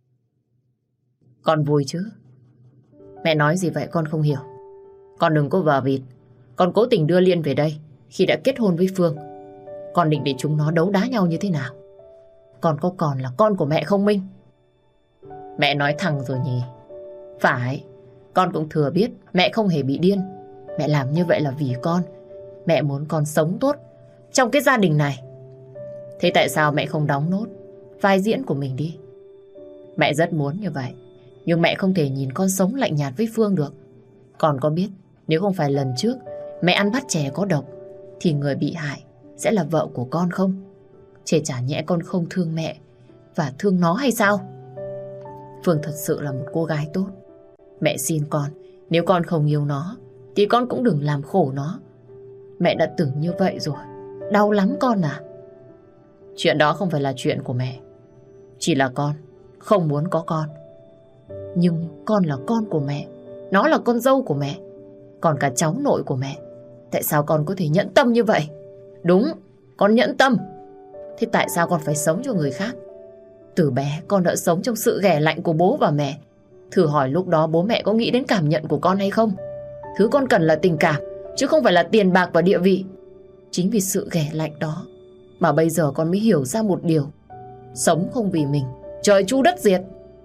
[SPEAKER 1] Con vui chứ? Mẹ nói gì vậy con không hiểu. Con đừng có vờ vịt. Con cố tình đưa Liên về đây khi đã kết hôn với Phương. Con định để chúng nó đấu đá nhau như thế nào? Con có còn là con của mẹ không Minh? Mẹ nói thẳng rồi nhỉ? Phải, con cũng thừa biết mẹ không hề bị điên. Mẹ làm như vậy là vì con. Mẹ muốn con sống tốt trong cái gia đình này. Thế tại sao mẹ không đóng nốt vai diễn của mình đi? Mẹ rất muốn như vậy, nhưng mẹ không thể nhìn con sống lạnh nhạt với Phương được. Con có biết nếu không phải lần trước mẹ ăn bắt chè có độc thì người bị hại sẽ là vợ của con không? Chả chả nhẽ con không thương mẹ và thương nó hay sao? Phương thật sự là một cô gái tốt. Mẹ xin con, nếu con không yêu nó thì con cũng đừng làm khổ nó. Mẹ đã từng như vậy rồi, đau lắm con à. Chuyện đó không phải là chuyện của mẹ. Chỉ là con không muốn có con. Nhưng con là con của mẹ, nó là con dâu của mẹ, còn cả cháu nội của mẹ. Tại sao con có thể nhẫn tâm như vậy? Đúng, con nhẫn tâm. Thế tại sao con phải sống cho người khác? Từ bé con đã sống trong sự ghẻ lạnh của bố và mẹ. Thử hỏi lúc đó bố mẹ có nghĩ đến cảm nhận của con hay không? Thứ con cần là tình cảm, chứ không phải là tiền bạc và địa vị. Chính vì sự ghẻ lạnh đó mà bây giờ con mới hiểu ra một điều: sống không vì mình, trời chu đất diệt.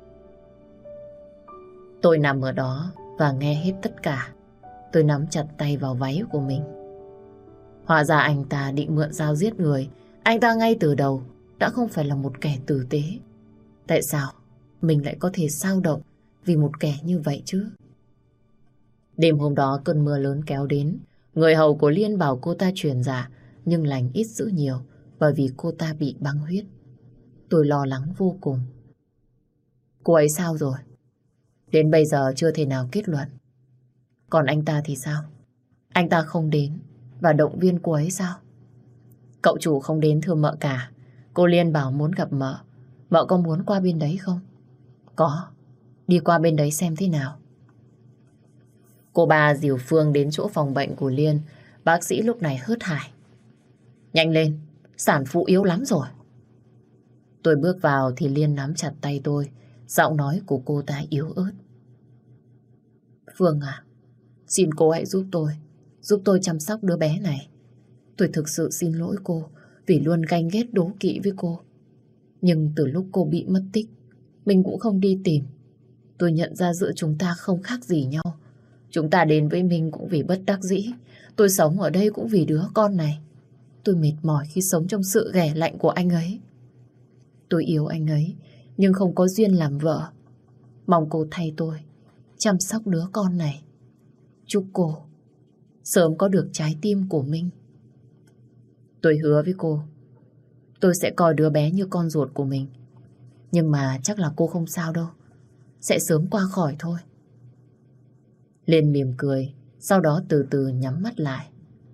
[SPEAKER 1] Tôi nằm ở đó và nghe hết tất cả. Tôi nắm chặt tay vào váy của mình. Hóa ra anh ta định mượn dao giết người. Anh ta ngay từ đầu đã không phải là một kẻ tử tế. Tại sao mình lại có thể xao động vì một kẻ như vậy chứ? Đêm hôm đó cơn mưa lớn kéo đến. Người hầu của Liên bảo cô ta truyền dạ, nhưng lành ít dữ nhiều, bởi vì cô ta bị băng huyết. Tôi lo lắng vô cùng. Cô ấy sao rồi? Đến bây giờ chưa thể nào kết luận. Còn anh ta thì sao? Anh ta không đến và động viên cô ấy sao? Cậu chủ không đến thưa mợ cả. Cô Liên bảo muốn gặp mợ. Mợ có muốn qua bên đấy không? Có. Đi qua bên đấy xem thế nào. Cô bà dìu Phương đến chỗ phòng bệnh của Liên. Bác sĩ lúc này hớt hải: nhanh lên, sản phụ yếu lắm rồi. Tôi bước vào thì Liên nắm chặt tay tôi. Giọng nói của cô ta yếu ớt: Phương à, xin cô hãy giúp tôi chăm sóc đứa bé này. Tôi thực sự xin lỗi cô vì luôn ganh ghét đố kỵ với cô. Nhưng từ lúc cô bị mất tích, mình cũng không đi tìm. Tôi nhận ra giữa chúng ta không khác gì nhau. Chúng ta đến với mình cũng vì bất đắc dĩ. Tôi sống ở đây cũng vì đứa con này. Tôi mệt mỏi khi sống trong sự ghẻ lạnh của anh ấy. Tôi yêu anh ấy, nhưng không có duyên làm vợ. Mong cô thay tôi chăm sóc đứa con này. Chúc cô sớm có được trái tim của mình. Tôi hứa với cô, tôi sẽ coi đứa bé như con ruột của mình. Nhưng mà chắc là cô không sao đâu, sẽ sớm qua khỏi thôi. Liên mỉm cười, sau đó từ từ nhắm mắt lại.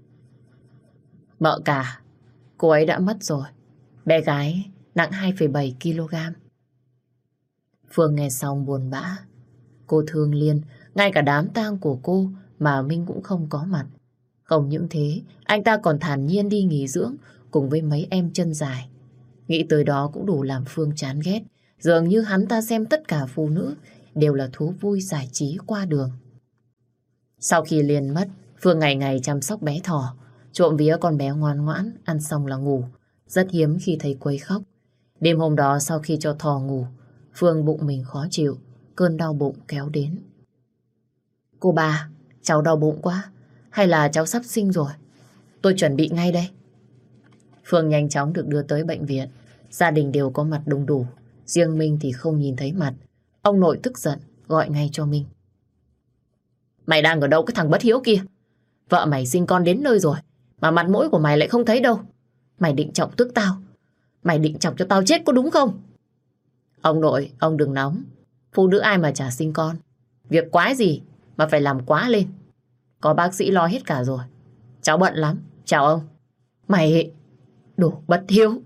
[SPEAKER 1] Mợ cả, cô ấy đã mất rồi. Bé gái nặng 2,7 kg. Phương nghe xong buồn bã. Cô thương Liên, ngay cả đám tang của cô mà Minh cũng không có mặt. Không những thế, anh ta còn thản nhiên đi nghỉ dưỡng cùng với mấy em chân dài. Nghĩ tới đó cũng đủ làm Phương chán ghét. Dường như hắn ta xem tất cả phụ nữ đều là thú vui giải trí qua đường. Sau khi Liên mất, Phương ngày ngày chăm sóc bé Thỏ, trộm vía con bé ngoan ngoãn, ăn xong là ngủ. Rất hiếm khi thấy quấy khóc. Đêm hôm đó sau khi cho Thỏ ngủ, Phương bụng mình khó chịu, cơn đau bụng kéo đến. Cô bà, cháu đau bụng quá, hay là cháu sắp sinh rồi? Tôi chuẩn bị ngay đây. Phương nhanh chóng được đưa tới bệnh viện. Gia đình đều có mặt đông đủ. Riêng Minh thì không nhìn thấy mặt. Ông nội tức giận, gọi ngay cho Minh. Mày đang ở đâu cái thằng bất hiếu kia? Vợ mày sinh con đến nơi rồi, mà mặt mũi của mày lại không thấy đâu. Mày định chọc tức tao. Mày định chọc cho tao chết có đúng không? Ông nội, ông đừng nóng. Phụ nữ ai mà chả sinh con. Việc quái gì mà phải làm quá lên. Có bác sĩ lo hết cả rồi. Cháu bận lắm, chào ông. Mày đồ bất hiếu.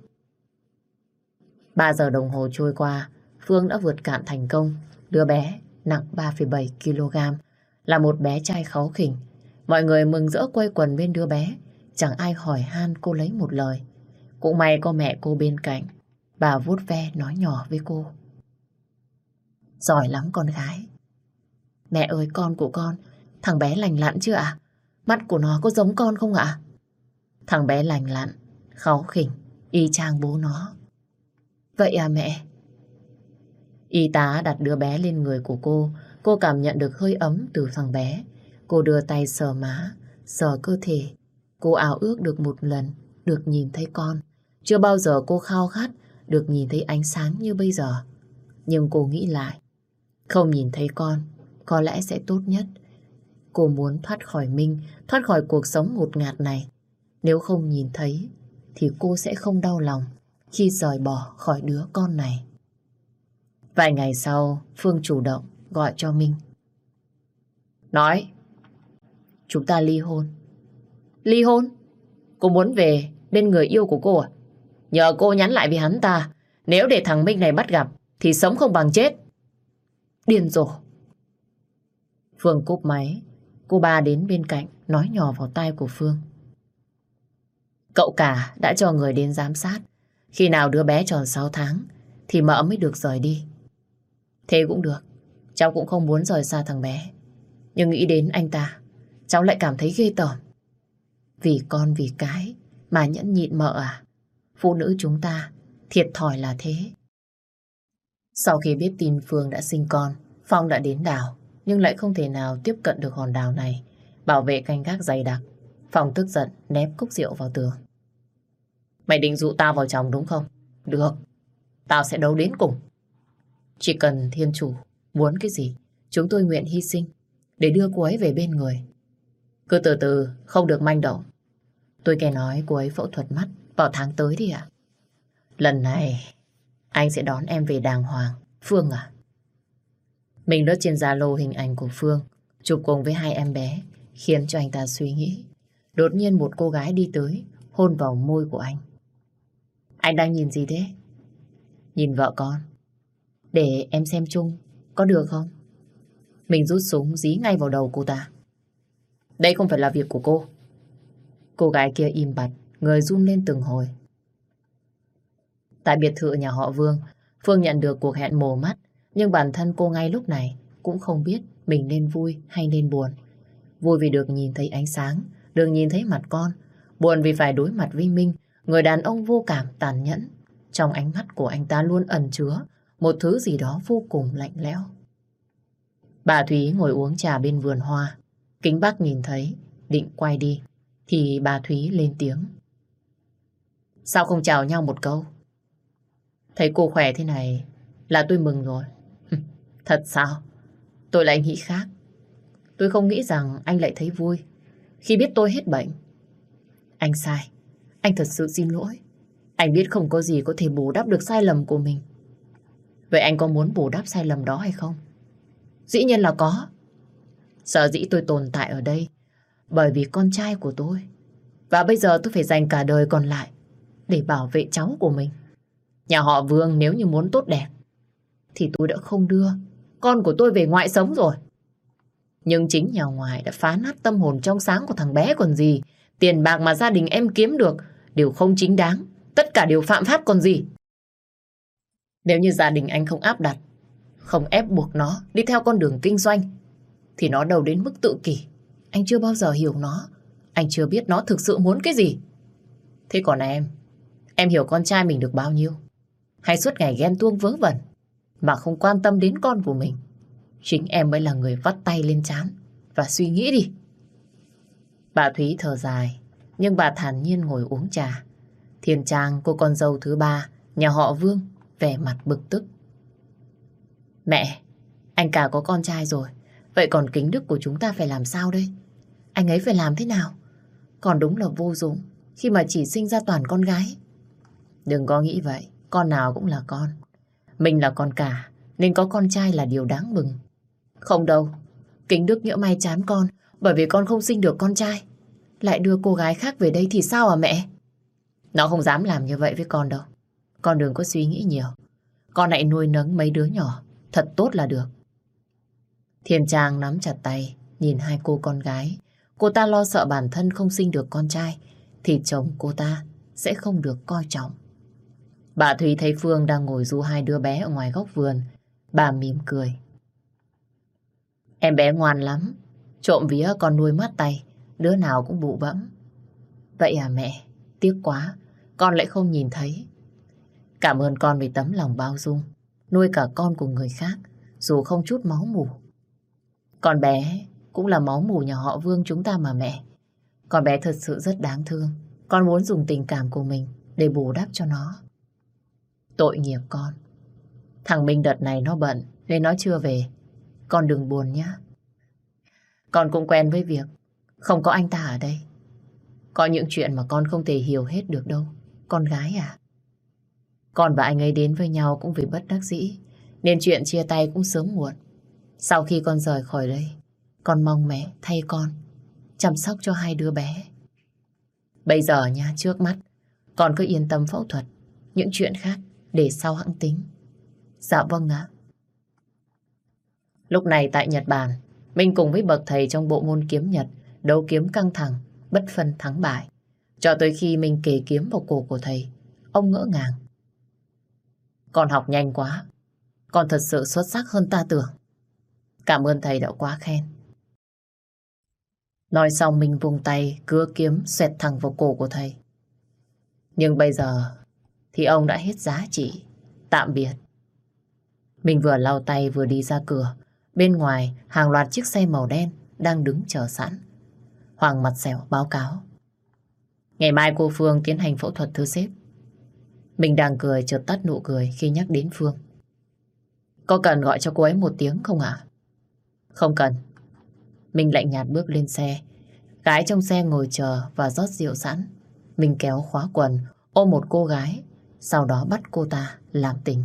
[SPEAKER 1] 3 giờ đồng hồ trôi qua, Phương đã vượt cạn thành công. Đứa bé nặng 3,7 kg, là một bé trai kháu khỉnh. Mọi người mừng rỡ quây quần bên đứa bé. Chẳng ai hỏi han cô lấy một lời. Cũng may có mẹ cô bên cạnh. Bà vuốt ve nói nhỏ với cô. Giỏi lắm con gái. Mẹ ơi, con của con, thằng bé lành lặn chưa ạ? Mắt của nó có giống con không ạ? Thằng bé lành lặn, kháu khỉnh, y chang bố nó. Vậy à mẹ? Y tá đặt đứa bé lên người của cô. Cô cảm nhận được hơi ấm từ thằng bé. Cô đưa tay sờ má, sờ cơ thể. Cô ảo ước được một lần được nhìn thấy con. Chưa bao giờ cô khao khát được nhìn thấy ánh sáng như bây giờ. Nhưng cô nghĩ lại, không nhìn thấy con có lẽ sẽ tốt nhất. Cô muốn thoát khỏi Minh, thoát khỏi cuộc sống ngột ngạt này. Nếu không nhìn thấy thì cô sẽ không đau lòng khi rời bỏ khỏi đứa con này. Vài ngày sau, Phương chủ động gọi cho Minh. Nói, chúng ta ly hôn. Ly hôn? Cô muốn về bên người yêu của cô à? Nhờ cô nhắn lại với hắn ta. Nếu để thằng Minh này bắt gặp thì sống không bằng chết. Điên rồ. Phương cúp máy. Cô ba đến bên cạnh nói nhỏ vào tai của Phương. Cậu cả đã cho người đến giám sát. Khi nào đứa bé tròn 6 tháng thì mợ mới được rời đi. Thế cũng được. Cháu cũng không muốn rời xa thằng bé. Nhưng nghĩ đến anh ta, cháu lại cảm thấy ghê tởm. Vì con vì cái mà nhẫn nhịn mợ à? Phụ nữ chúng ta thiệt thòi là thế. Sau khi biết tin Phương đã sinh con, Phong đã đến đảo, nhưng lại không thể nào tiếp cận được hòn đảo này. Bảo vệ canh gác dày đặc. Phong tức giận ném cốc rượu vào tường. Mày định dụ tao vào chồng đúng không? Được, tao sẽ đấu đến cùng. Chỉ cần thiên chủ muốn cái gì, chúng tôi nguyện hy sinh để đưa cô ấy về bên người. Cứ từ từ, không được manh động. Tôi nghe nói cô ấy phẫu thuật mắt vào tháng tới đi ạ. Lần này, anh sẽ đón em về đàng hoàng. Phương à? Mình lướt trên Zalo hình ảnh của Phương, chụp cùng với hai em bé, khiến cho anh ta suy nghĩ. Đột nhiên một cô gái đi tới, hôn vào môi của anh. Anh đang nhìn gì thế? Nhìn vợ con. Để em xem chung, có được không? Mình rút súng dí ngay vào đầu cô ta. Đây không phải là việc của cô. Cô gái kia im bặt, người run lên từng hồi. Tại biệt thự nhà họ Vương, Phương nhận được cuộc hẹn mổ mắt, nhưng bản thân cô ngay lúc này cũng không biết mình nên vui hay nên buồn. Vui vì được nhìn thấy ánh sáng, được nhìn thấy mặt con. Buồn vì phải đối mặt với Minh, người đàn ông vô cảm tàn nhẫn. Trong ánh mắt của anh ta luôn ẩn chứa một thứ gì đó vô cùng lạnh lẽo. Bà Thúy ngồi uống trà bên vườn hoa. Kính Bắc nhìn thấy, định quay đi, thì bà Thúy lên tiếng. Sao không chào nhau một câu? Thấy cô khỏe thế này là tôi mừng rồi. Thật sao? Tôi lại nghĩ khác. Tôi không nghĩ rằng anh lại thấy vui khi biết tôi hết bệnh. Anh sai. Anh thật sự xin lỗi. Anh biết không có gì có thể bù đắp được sai lầm của mình. Vậy anh có muốn bù đắp sai lầm đó hay không? Dĩ nhiên là có. Sở dĩ tôi tồn tại ở đây bởi vì con trai của tôi. Và bây giờ tôi phải dành cả đời còn lại để bảo vệ cháu của mình. Nhà họ Vương nếu như muốn tốt đẹp thì tôi đã không đưa con của tôi về ngoại sống rồi. Nhưng chính nhà ngoại đã phá nát tâm hồn trong sáng của thằng bé còn gì. Tiền bạc mà gia đình em kiếm được đều không chính đáng. Tất cả đều phạm pháp còn gì. Nếu như gia đình anh không áp đặt, không ép buộc nó đi theo con đường kinh doanh, thì nó đâu đến mức tự kỷ. Anh chưa bao giờ hiểu nó. Anh chưa biết nó thực sự muốn cái gì. Thế còn em hiểu con trai mình được bao nhiêu? Hay suốt ngày ghen tuông vớ vẩn mà không quan tâm đến con của mình? Chính em mới là người vắt tay lên trán và suy nghĩ đi. Bà Thúy thở dài, nhưng bà thản nhiên ngồi uống trà. Thiên Trang, cô con dâu thứ ba nhà họ Vương, vẻ mặt bực tức. Mẹ, anh cả có con trai rồi, vậy còn Kính Đức của chúng ta phải làm sao đây? Anh ấy phải làm thế nào? Còn đúng là vô dụng khi mà chỉ sinh ra toàn con gái. Đừng có nghĩ vậy, con nào cũng là con. Mình là con cả, nên có con trai là điều đáng mừng. Không đâu, Kính Đức nhỡ may chán con bởi vì con không sinh được con trai, lại đưa cô gái khác về đây thì sao à mẹ? Nó không dám làm như vậy với con đâu. Con đừng có suy nghĩ nhiều. Con hãy nuôi nấng mấy đứa nhỏ thật tốt là được. Thiên Trang nắm chặt tay, nhìn hai cô con gái. Cô ta lo sợ bản thân không sinh được con trai thì chồng cô ta sẽ không được coi trọng. Bà Thúy thấy Phương đang ngồi ru hai đứa bé ở ngoài góc vườn. Bà mỉm cười. Em bé ngoan lắm. Trộm vía con nuôi mất tay, đứa nào cũng bụ bẫm. Vậy à mẹ, tiếc quá, con lại không nhìn thấy. Cảm ơn con vì tấm lòng bao dung, nuôi cả con cùng người khác, dù không chút máu mủ. Con bé cũng là máu mủ nhà họ Vương chúng ta mà mẹ. Con bé thật sự rất đáng thương. Con muốn dùng tình cảm của mình để bù đắp cho nó. Tội nghiệp con. Thằng Minh đợt này nó bận nên nó chưa về. Con đừng buồn nhé. Con cũng quen với việc không có anh ta ở đây. Có những chuyện mà con không thể hiểu hết được đâu. Con gái à? Con và anh ấy đến với nhau cũng vì bất đắc dĩ, nên chuyện chia tay cũng sớm muộn. Sau khi con rời khỏi đây, con mong mẹ thay con chăm sóc cho hai đứa bé. Bây giờ nha, trước mắt con cứ yên tâm phẫu thuật. Những chuyện khác để sau hẵng tính. Dạ vâng ạ. Lúc này tại Nhật Bản, Minh cùng với bậc thầy trong bộ môn kiếm Nhật đấu kiếm căng thẳng, bất phân thắng bại. Cho tới khi Minh kề kiếm vào cổ của thầy, ông ngỡ ngàng. Con học nhanh quá, con thật sự xuất sắc hơn ta tưởng. Cảm ơn thầy đã quá khen. Nói xong Minh vùng tay cứa kiếm xoẹt thẳng vào cổ của thầy. Nhưng bây giờ thì ông đã hết giá trị. Tạm biệt. Mình vừa lau tay vừa đi ra cửa. Bên ngoài hàng loạt chiếc xe màu đen đang đứng chờ sẵn. Hoàng mặt dẻo báo cáo: ngày mai cô Phương tiến hành phẫu thuật thưa sếp. Mình đang cười chợt tắt nụ cười khi nhắc đến Phương. Có cần gọi cho cô ấy một tiếng không ạ? Không cần. Mình lạnh nhạt bước lên xe. Gái trong xe ngồi chờ và rót rượu sẵn. Mình kéo khóa quần, ôm một cô gái, sau đó bắt cô ta làm tình.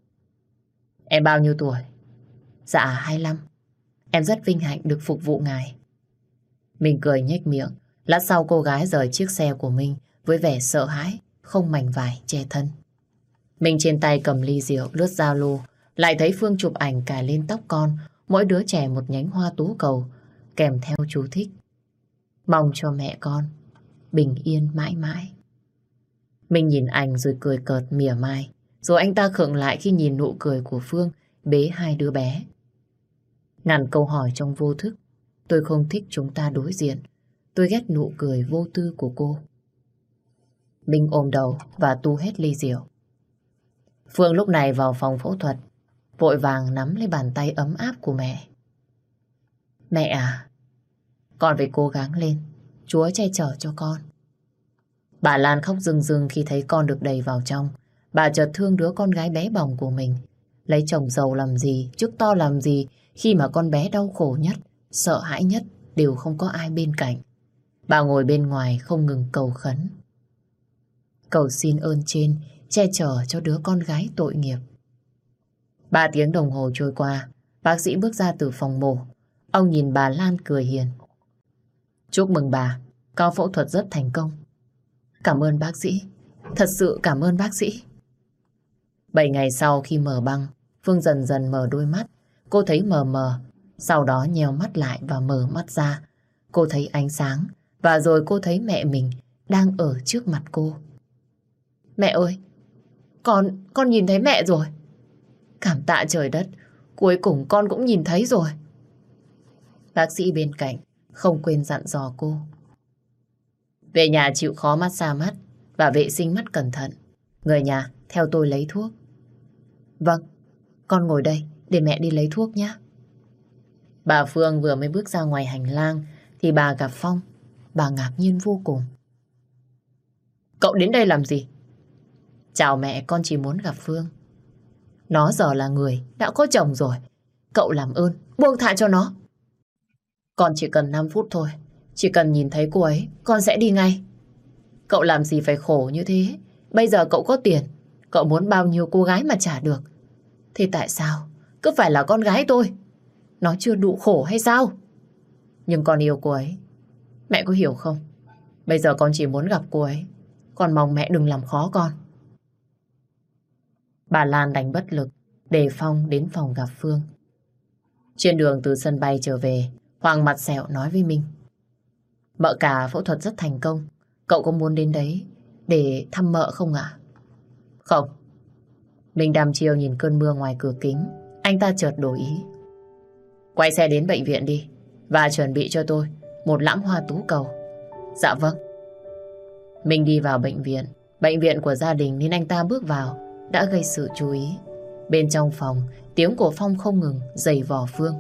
[SPEAKER 1] Em bao nhiêu tuổi? Dạ 25. Em rất vinh hạnh được phục vụ ngài. Mình cười nhếch miệng. Lát sau cô gái rời chiếc xe của mình với vẻ sợ hãi, không mảnh vải che thân. Mình trên tay cầm ly rượu lướt Zalo, lại thấy Phương chụp ảnh cài lên tóc con, mỗi đứa trẻ một nhánh hoa tú cầu, kèm theo chú thích: mong cho mẹ con bình yên mãi mãi. Mình nhìn ảnh rồi cười cợt mỉa mai, rồi anh ta khựng lại khi nhìn nụ cười của Phương bế hai đứa bé. Ngàn câu hỏi trong vô thức. Tôi không thích chúng ta đối diện. Tôi ghét nụ cười vô tư của cô. Mình ôm đầu và tu hết ly rượu. Phương lúc này vào phòng phẫu thuật, vội vàng nắm lấy bàn tay ấm áp của mẹ. Mẹ à, con phải cố gắng lên, Chúa che chở cho con. Bà Lan khóc rưng rưng khi thấy con được đẩy vào trong. Bà chợt thương đứa con gái bé bỏng của mình. Lấy chồng giàu làm gì, chức to làm gì, khi mà con bé đau khổ nhất, sợ hãi nhất đều không có ai bên cạnh. Bà ngồi bên ngoài không ngừng cầu khấn. Cầu xin ơn trên che chở cho đứa con gái tội nghiệp. 3 tiếng đồng hồ trôi qua, bác sĩ bước ra từ phòng mổ. Ông nhìn bà Lan cười hiền. Chúc mừng bà, ca phẫu thuật rất thành công. Cảm ơn bác sĩ, thật sự cảm ơn bác sĩ. 7 ngày sau khi mở băng, Phương dần dần mở đôi mắt. Cô thấy mờ mờ, sau đó nheo mắt lại và mở mắt ra. Cô thấy ánh sáng, và rồi cô thấy mẹ mình đang ở trước mặt cô. Mẹ ơi, con nhìn thấy mẹ rồi. Cảm tạ trời đất, cuối cùng con cũng nhìn thấy rồi. Bác sĩ bên cạnh không quên dặn dò cô. Về nhà chịu khó massage mắt và vệ sinh mắt cẩn thận. Người nhà, theo tôi lấy thuốc. Vâng, con ngồi đây để mẹ đi lấy thuốc nhé. Bà Phương vừa mới bước ra ngoài hành lang thì bà gặp Phong. Bà ngạc nhiên vô cùng. Cậu đến đây làm gì? Chào mẹ, con chỉ muốn gặp Phương. Nó giờ là người đã có chồng rồi. Cậu làm ơn buông thả cho nó. Con chỉ cần 5 phút thôi. Chỉ cần nhìn thấy cô ấy, con sẽ đi ngay. Cậu làm gì phải khổ như thế? Bây giờ cậu có tiền, cậu muốn bao nhiêu cô gái mà trả được. Thế tại sao cứ phải là con gái tôi? Nó chưa đủ khổ hay sao? Nhưng con yêu cô ấy. Mẹ có hiểu không? Bây giờ con chỉ muốn gặp cô ấy. Con mong mẹ đừng làm khó con. Bà Lan đành bất lực để Phong đến phòng gặp Phương. Trên đường từ sân bay trở về, Hoàng mặt sẹo nói với Minh. Mợ cả phẫu thuật rất thành công. Cậu có muốn đến đấy để thăm mợ không ạ? Không. Minh đăm chiêu nhìn cơn mưa ngoài cửa kính. Anh ta chợt đổi ý. Quay xe đến bệnh viện đi và chuẩn bị cho tôi một lẵng hoa tú cầu. Dạ vâng. Minh đi vào bệnh viện. Bệnh viện của gia đình nên anh ta bước vào đã gây sự chú ý. Bên trong phòng, tiếng của Phong không ngừng giày vò Phương.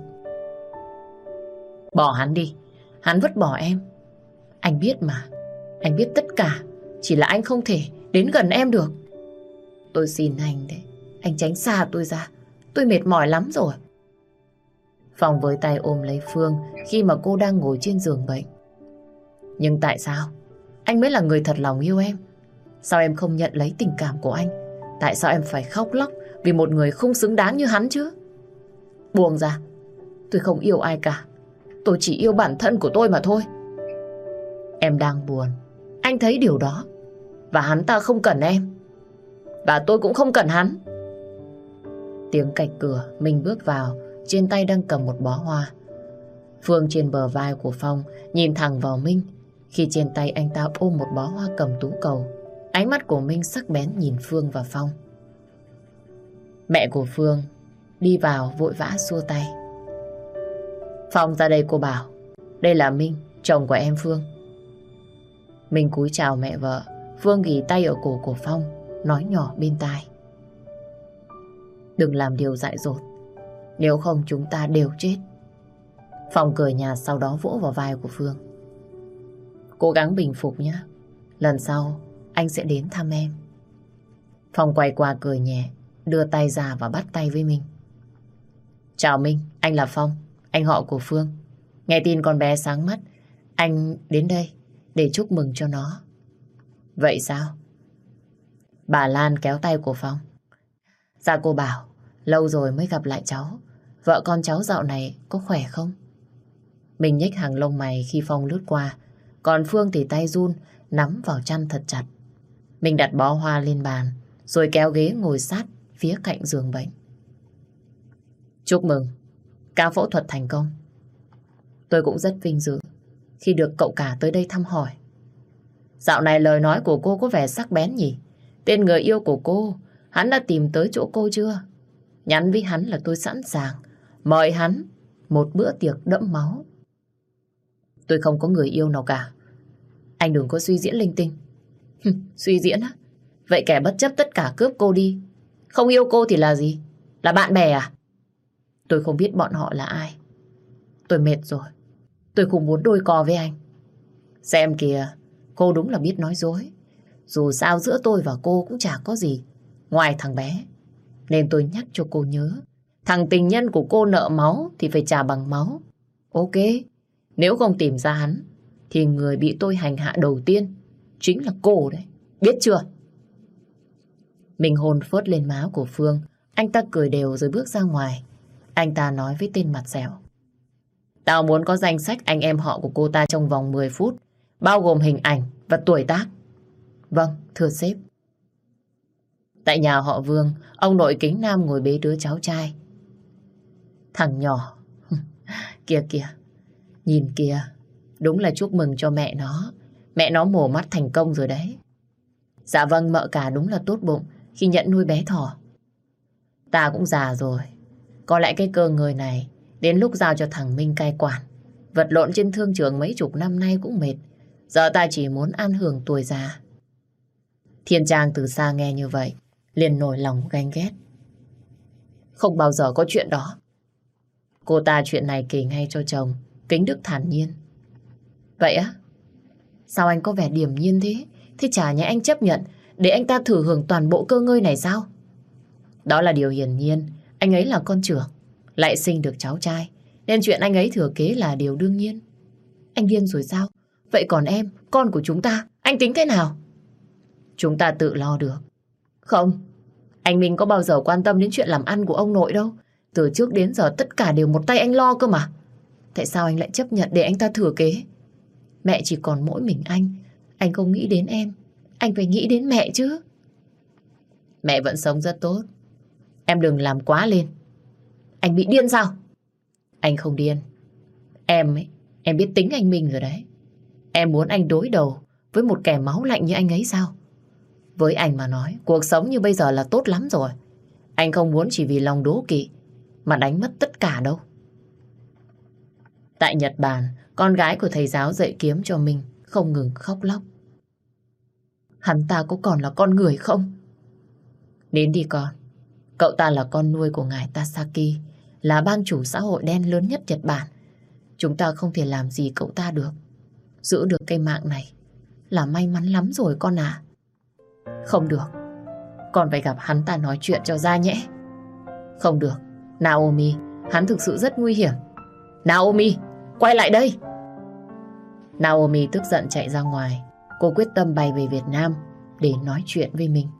[SPEAKER 1] Bỏ hắn đi. Hắn vứt bỏ em. Anh biết mà. Anh biết tất cả. Chỉ là anh không thể đến gần em được. Tôi xin anh đấy. Anh tránh xa tôi ra. Tôi mệt mỏi lắm rồi. Phong với tay ôm lấy Phương khi mà cô đang ngồi trên giường bệnh. Nhưng tại sao anh mới là người thật lòng yêu em. Sao em không nhận lấy tình cảm của anh? Tại sao em phải khóc lóc vì một người không xứng đáng như hắn chứ? Buông ra. Tôi không yêu ai cả. Tôi chỉ yêu bản thân của tôi mà thôi. Em đang buồn. Anh thấy điều đó. Và hắn ta không cần em. Và tôi cũng không cần hắn. Tiếng cạch cửa, Minh bước vào, trên tay đang cầm một bó hoa. Phương trên bờ vai của Phong nhìn thẳng vào Minh, khi trên tay anh ta ôm một bó hoa cầm tú cầu. Ánh mắt của Minh sắc bén nhìn Phương và Phong. Mẹ của Phương đi vào vội vã xua tay. Phong ra đây cô bảo. Đây là Minh, chồng của em Phương. Minh cúi chào mẹ vợ. Phương ghì tay ở cổ của Phong, nói nhỏ bên tai. Đừng làm điều dại dột, nếu không chúng ta đều chết. Phong cười nhạt, sau đó vỗ vào vai của Phương. Cố gắng bình phục nhé. Lần sau anh sẽ đến thăm em. Phong quay qua cười nhẹ, đưa tay ra và bắt tay với Minh. Chào Minh, anh là Phong, anh họ của Phương. Nghe tin con bé sáng mắt, anh đến đây để chúc mừng cho nó. Vậy sao? Bà Lan kéo tay của Phong. Dạ cô bảo, lâu rồi mới gặp lại cháu. Vợ con cháu dạo này có khỏe không? Mình nhếch hàng lông mày khi Phong lướt qua. Còn Phương thì tay run, nắm vào chăn thật chặt. Mình đặt bó hoa lên bàn, rồi kéo ghế ngồi sát phía cạnh giường bệnh. Chúc mừng, ca phẫu thuật thành công. Tôi cũng rất vinh dự khi được cậu cả tới đây thăm hỏi. Dạo này lời nói của cô có vẻ sắc bén nhỉ? Tên người yêu của cô, hắn đã tìm tới chỗ cô chưa? Nhắn với hắn là tôi sẵn sàng mời hắn một bữa tiệc đẫm máu. Tôi không có người yêu nào cả. Anh đừng có suy diễn linh tinh. Suy diễn á? Vậy kẻ bất chấp tất cả cướp cô đi, không yêu cô thì là gì? Là bạn bè à? Tôi không biết bọn họ là ai. Tôi mệt rồi. Tôi không muốn đôi co với anh. Xem kìa, cô đúng là biết nói dối. Dù sao giữa tôi và cô cũng chả có gì ngoài thằng bé. Nên tôi nhắc cho cô nhớ, thằng tình nhân của cô nợ máu thì phải trả bằng máu. Ok, nếu không tìm ra hắn thì người bị tôi hành hạ đầu tiên chính là cô đấy. Biết chưa? Mình hôn phớt lên má của Phương. Anh ta cười đều rồi bước ra ngoài. Anh ta nói với tên mặt dẻo. Tao muốn có danh sách anh em họ của cô ta trong vòng 10 phút, bao gồm hình ảnh và tuổi tác. Vâng, thưa sếp. Tại nhà họ Vương, ông nội Kính Nam ngồi bế đứa cháu trai. Thằng nhỏ. Kìa kìa, nhìn kìa. Đúng là chúc mừng cho mẹ nó. Mẹ nó mổ mắt thành công rồi đấy. Dạ vâng, mợ cả đúng là tốt bụng khi nhận nuôi bé thỏ. Ta cũng già rồi. Có lẽ cái cơ người này đến lúc giao cho thằng Minh cai quản. Vật lộn trên thương trường mấy chục năm nay cũng mệt. Giờ ta chỉ muốn an hưởng tuổi già. Thiên Trang từ xa nghe như vậy liền nổi lòng ganh ghét. Không bao giờ có chuyện đó. Cô ta chuyện này kể ngay cho chồng. Kính Đức thản nhiên. Vậy á? Sao anh có vẻ điềm nhiên thế? Thế chả nhẽ anh chấp nhận để anh ta thử hưởng toàn bộ cơ ngơi này sao? Đó là điều hiển nhiên. Anh ấy là con trưởng, lại sinh được cháu trai, nên chuyện anh ấy thừa kế là điều đương nhiên. Anh điên rồi sao? Vậy còn em, con của chúng ta, anh tính thế nào? Chúng ta tự lo được. Không, anh Minh có bao giờ quan tâm đến chuyện làm ăn của ông nội đâu. Từ trước đến giờ tất cả đều một tay anh lo cơ mà. Tại sao anh lại chấp nhận để anh ta thừa kế? Mẹ chỉ còn mỗi mình anh không nghĩ đến em. Anh phải nghĩ đến mẹ chứ. Mẹ vẫn sống rất tốt. Em đừng làm quá lên. Anh bị điên sao? Anh không điên. Em biết tính anh Minh rồi đấy. Em muốn anh đối đầu với một kẻ máu lạnh như anh ấy sao? Với anh mà nói, cuộc sống như bây giờ là tốt lắm rồi. Anh không muốn chỉ vì lòng đố kỵ mà đánh mất tất cả đâu. Tại Nhật Bản, con gái của thầy giáo dạy kiếm cho mình không ngừng khóc lóc. Hắn ta có còn là con người không? Đến đi con. Cậu ta là con nuôi của ngài Tasaki, là ban chủ xã hội đen lớn nhất Nhật Bản. Chúng ta không thể làm gì cậu ta được. Giữ được cái mạng này là may mắn lắm rồi con à. Không được. Con phải gặp hắn ta nói chuyện cho ra nhẽ. Không được. Naomi, hắn thực sự rất nguy hiểm. Naomi, quay lại đây. Naomi tức giận chạy ra ngoài. cô quyết tâm bay về Việt Nam để nói chuyện với mình.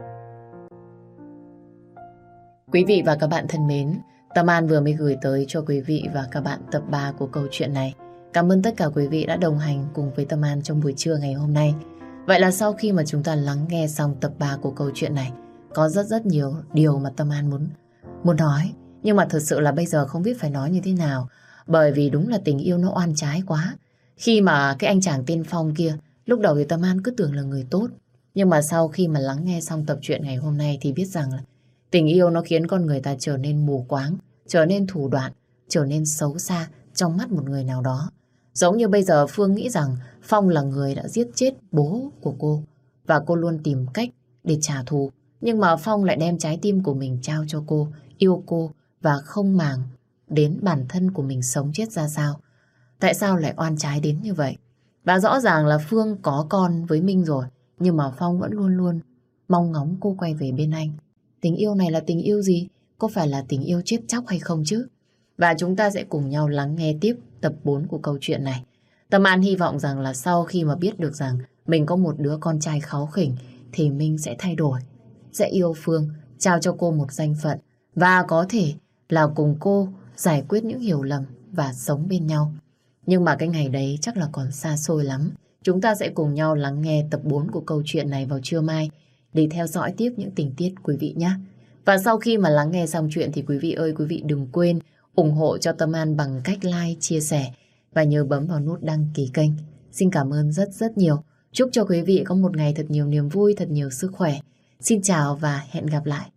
[SPEAKER 1] Quý vị và các bạn thân mến, Tâm An vừa mới gửi tới cho quý vị và các bạn tập 3 của câu chuyện này. Cảm ơn tất cả quý vị đã đồng hành cùng với Tâm An trong buổi trưa ngày hôm nay. Vậy là sau khi mà chúng ta lắng nghe xong tập 3 của câu chuyện này, có rất nhiều điều mà Tâm An muốn nói. Nhưng mà thực sự là bây giờ không biết phải nói như thế nào. Bởi vì đúng là tình yêu nó oan trái quá. Khi mà cái anh chàng tên Phong kia, lúc đầu thì Tâm An cứ tưởng là người tốt. Nhưng mà sau khi mà lắng nghe xong tập truyện ngày hôm nay thì biết rằng là tình yêu nó khiến con người ta trở nên mù quáng, trở nên thủ đoạn, trở nên xấu xa trong mắt một người nào đó. Giống như bây giờ Phương nghĩ rằng Phong là người đã giết chết bố của cô và cô luôn tìm cách để trả thù. Nhưng mà Phong lại đem trái tim của mình trao cho cô, yêu cô và không màng đến bản thân của mình sống chết ra sao. Tại sao lại oan trái đến như vậy? Và rõ ràng là Phương có con với Minh rồi, nhưng mà Phong vẫn luôn luôn mong ngóng cô quay về bên anh. Tình yêu này là tình yêu gì? Có phải là tình yêu chết chóc hay không chứ? Và chúng ta sẽ cùng nhau lắng nghe tiếp tập 4 của câu chuyện này. Tâm An hy vọng rằng là sau khi mà biết được rằng mình có một đứa con trai kháu khỉnh thì Minh sẽ thay đổi, sẽ yêu Phương, trao cho cô một danh phận và có thể là cùng cô giải quyết những hiểu lầm và sống bên nhau. Nhưng mà cái ngày đấy chắc là còn xa xôi lắm. Chúng ta sẽ cùng nhau lắng nghe tập 4 của câu chuyện này vào trưa mai để theo dõi tiếp những tình tiết quý vị nhé. Và sau khi mà lắng nghe xong chuyện thì quý vị ơi, quý vị đừng quên ủng hộ cho Tâm An bằng cách like, chia sẻ và nhớ bấm vào nút đăng ký kênh. Xin cảm ơn rất nhiều. Chúc cho quý vị có một ngày thật nhiều niềm vui, thật nhiều sức khỏe. Xin chào và hẹn gặp lại.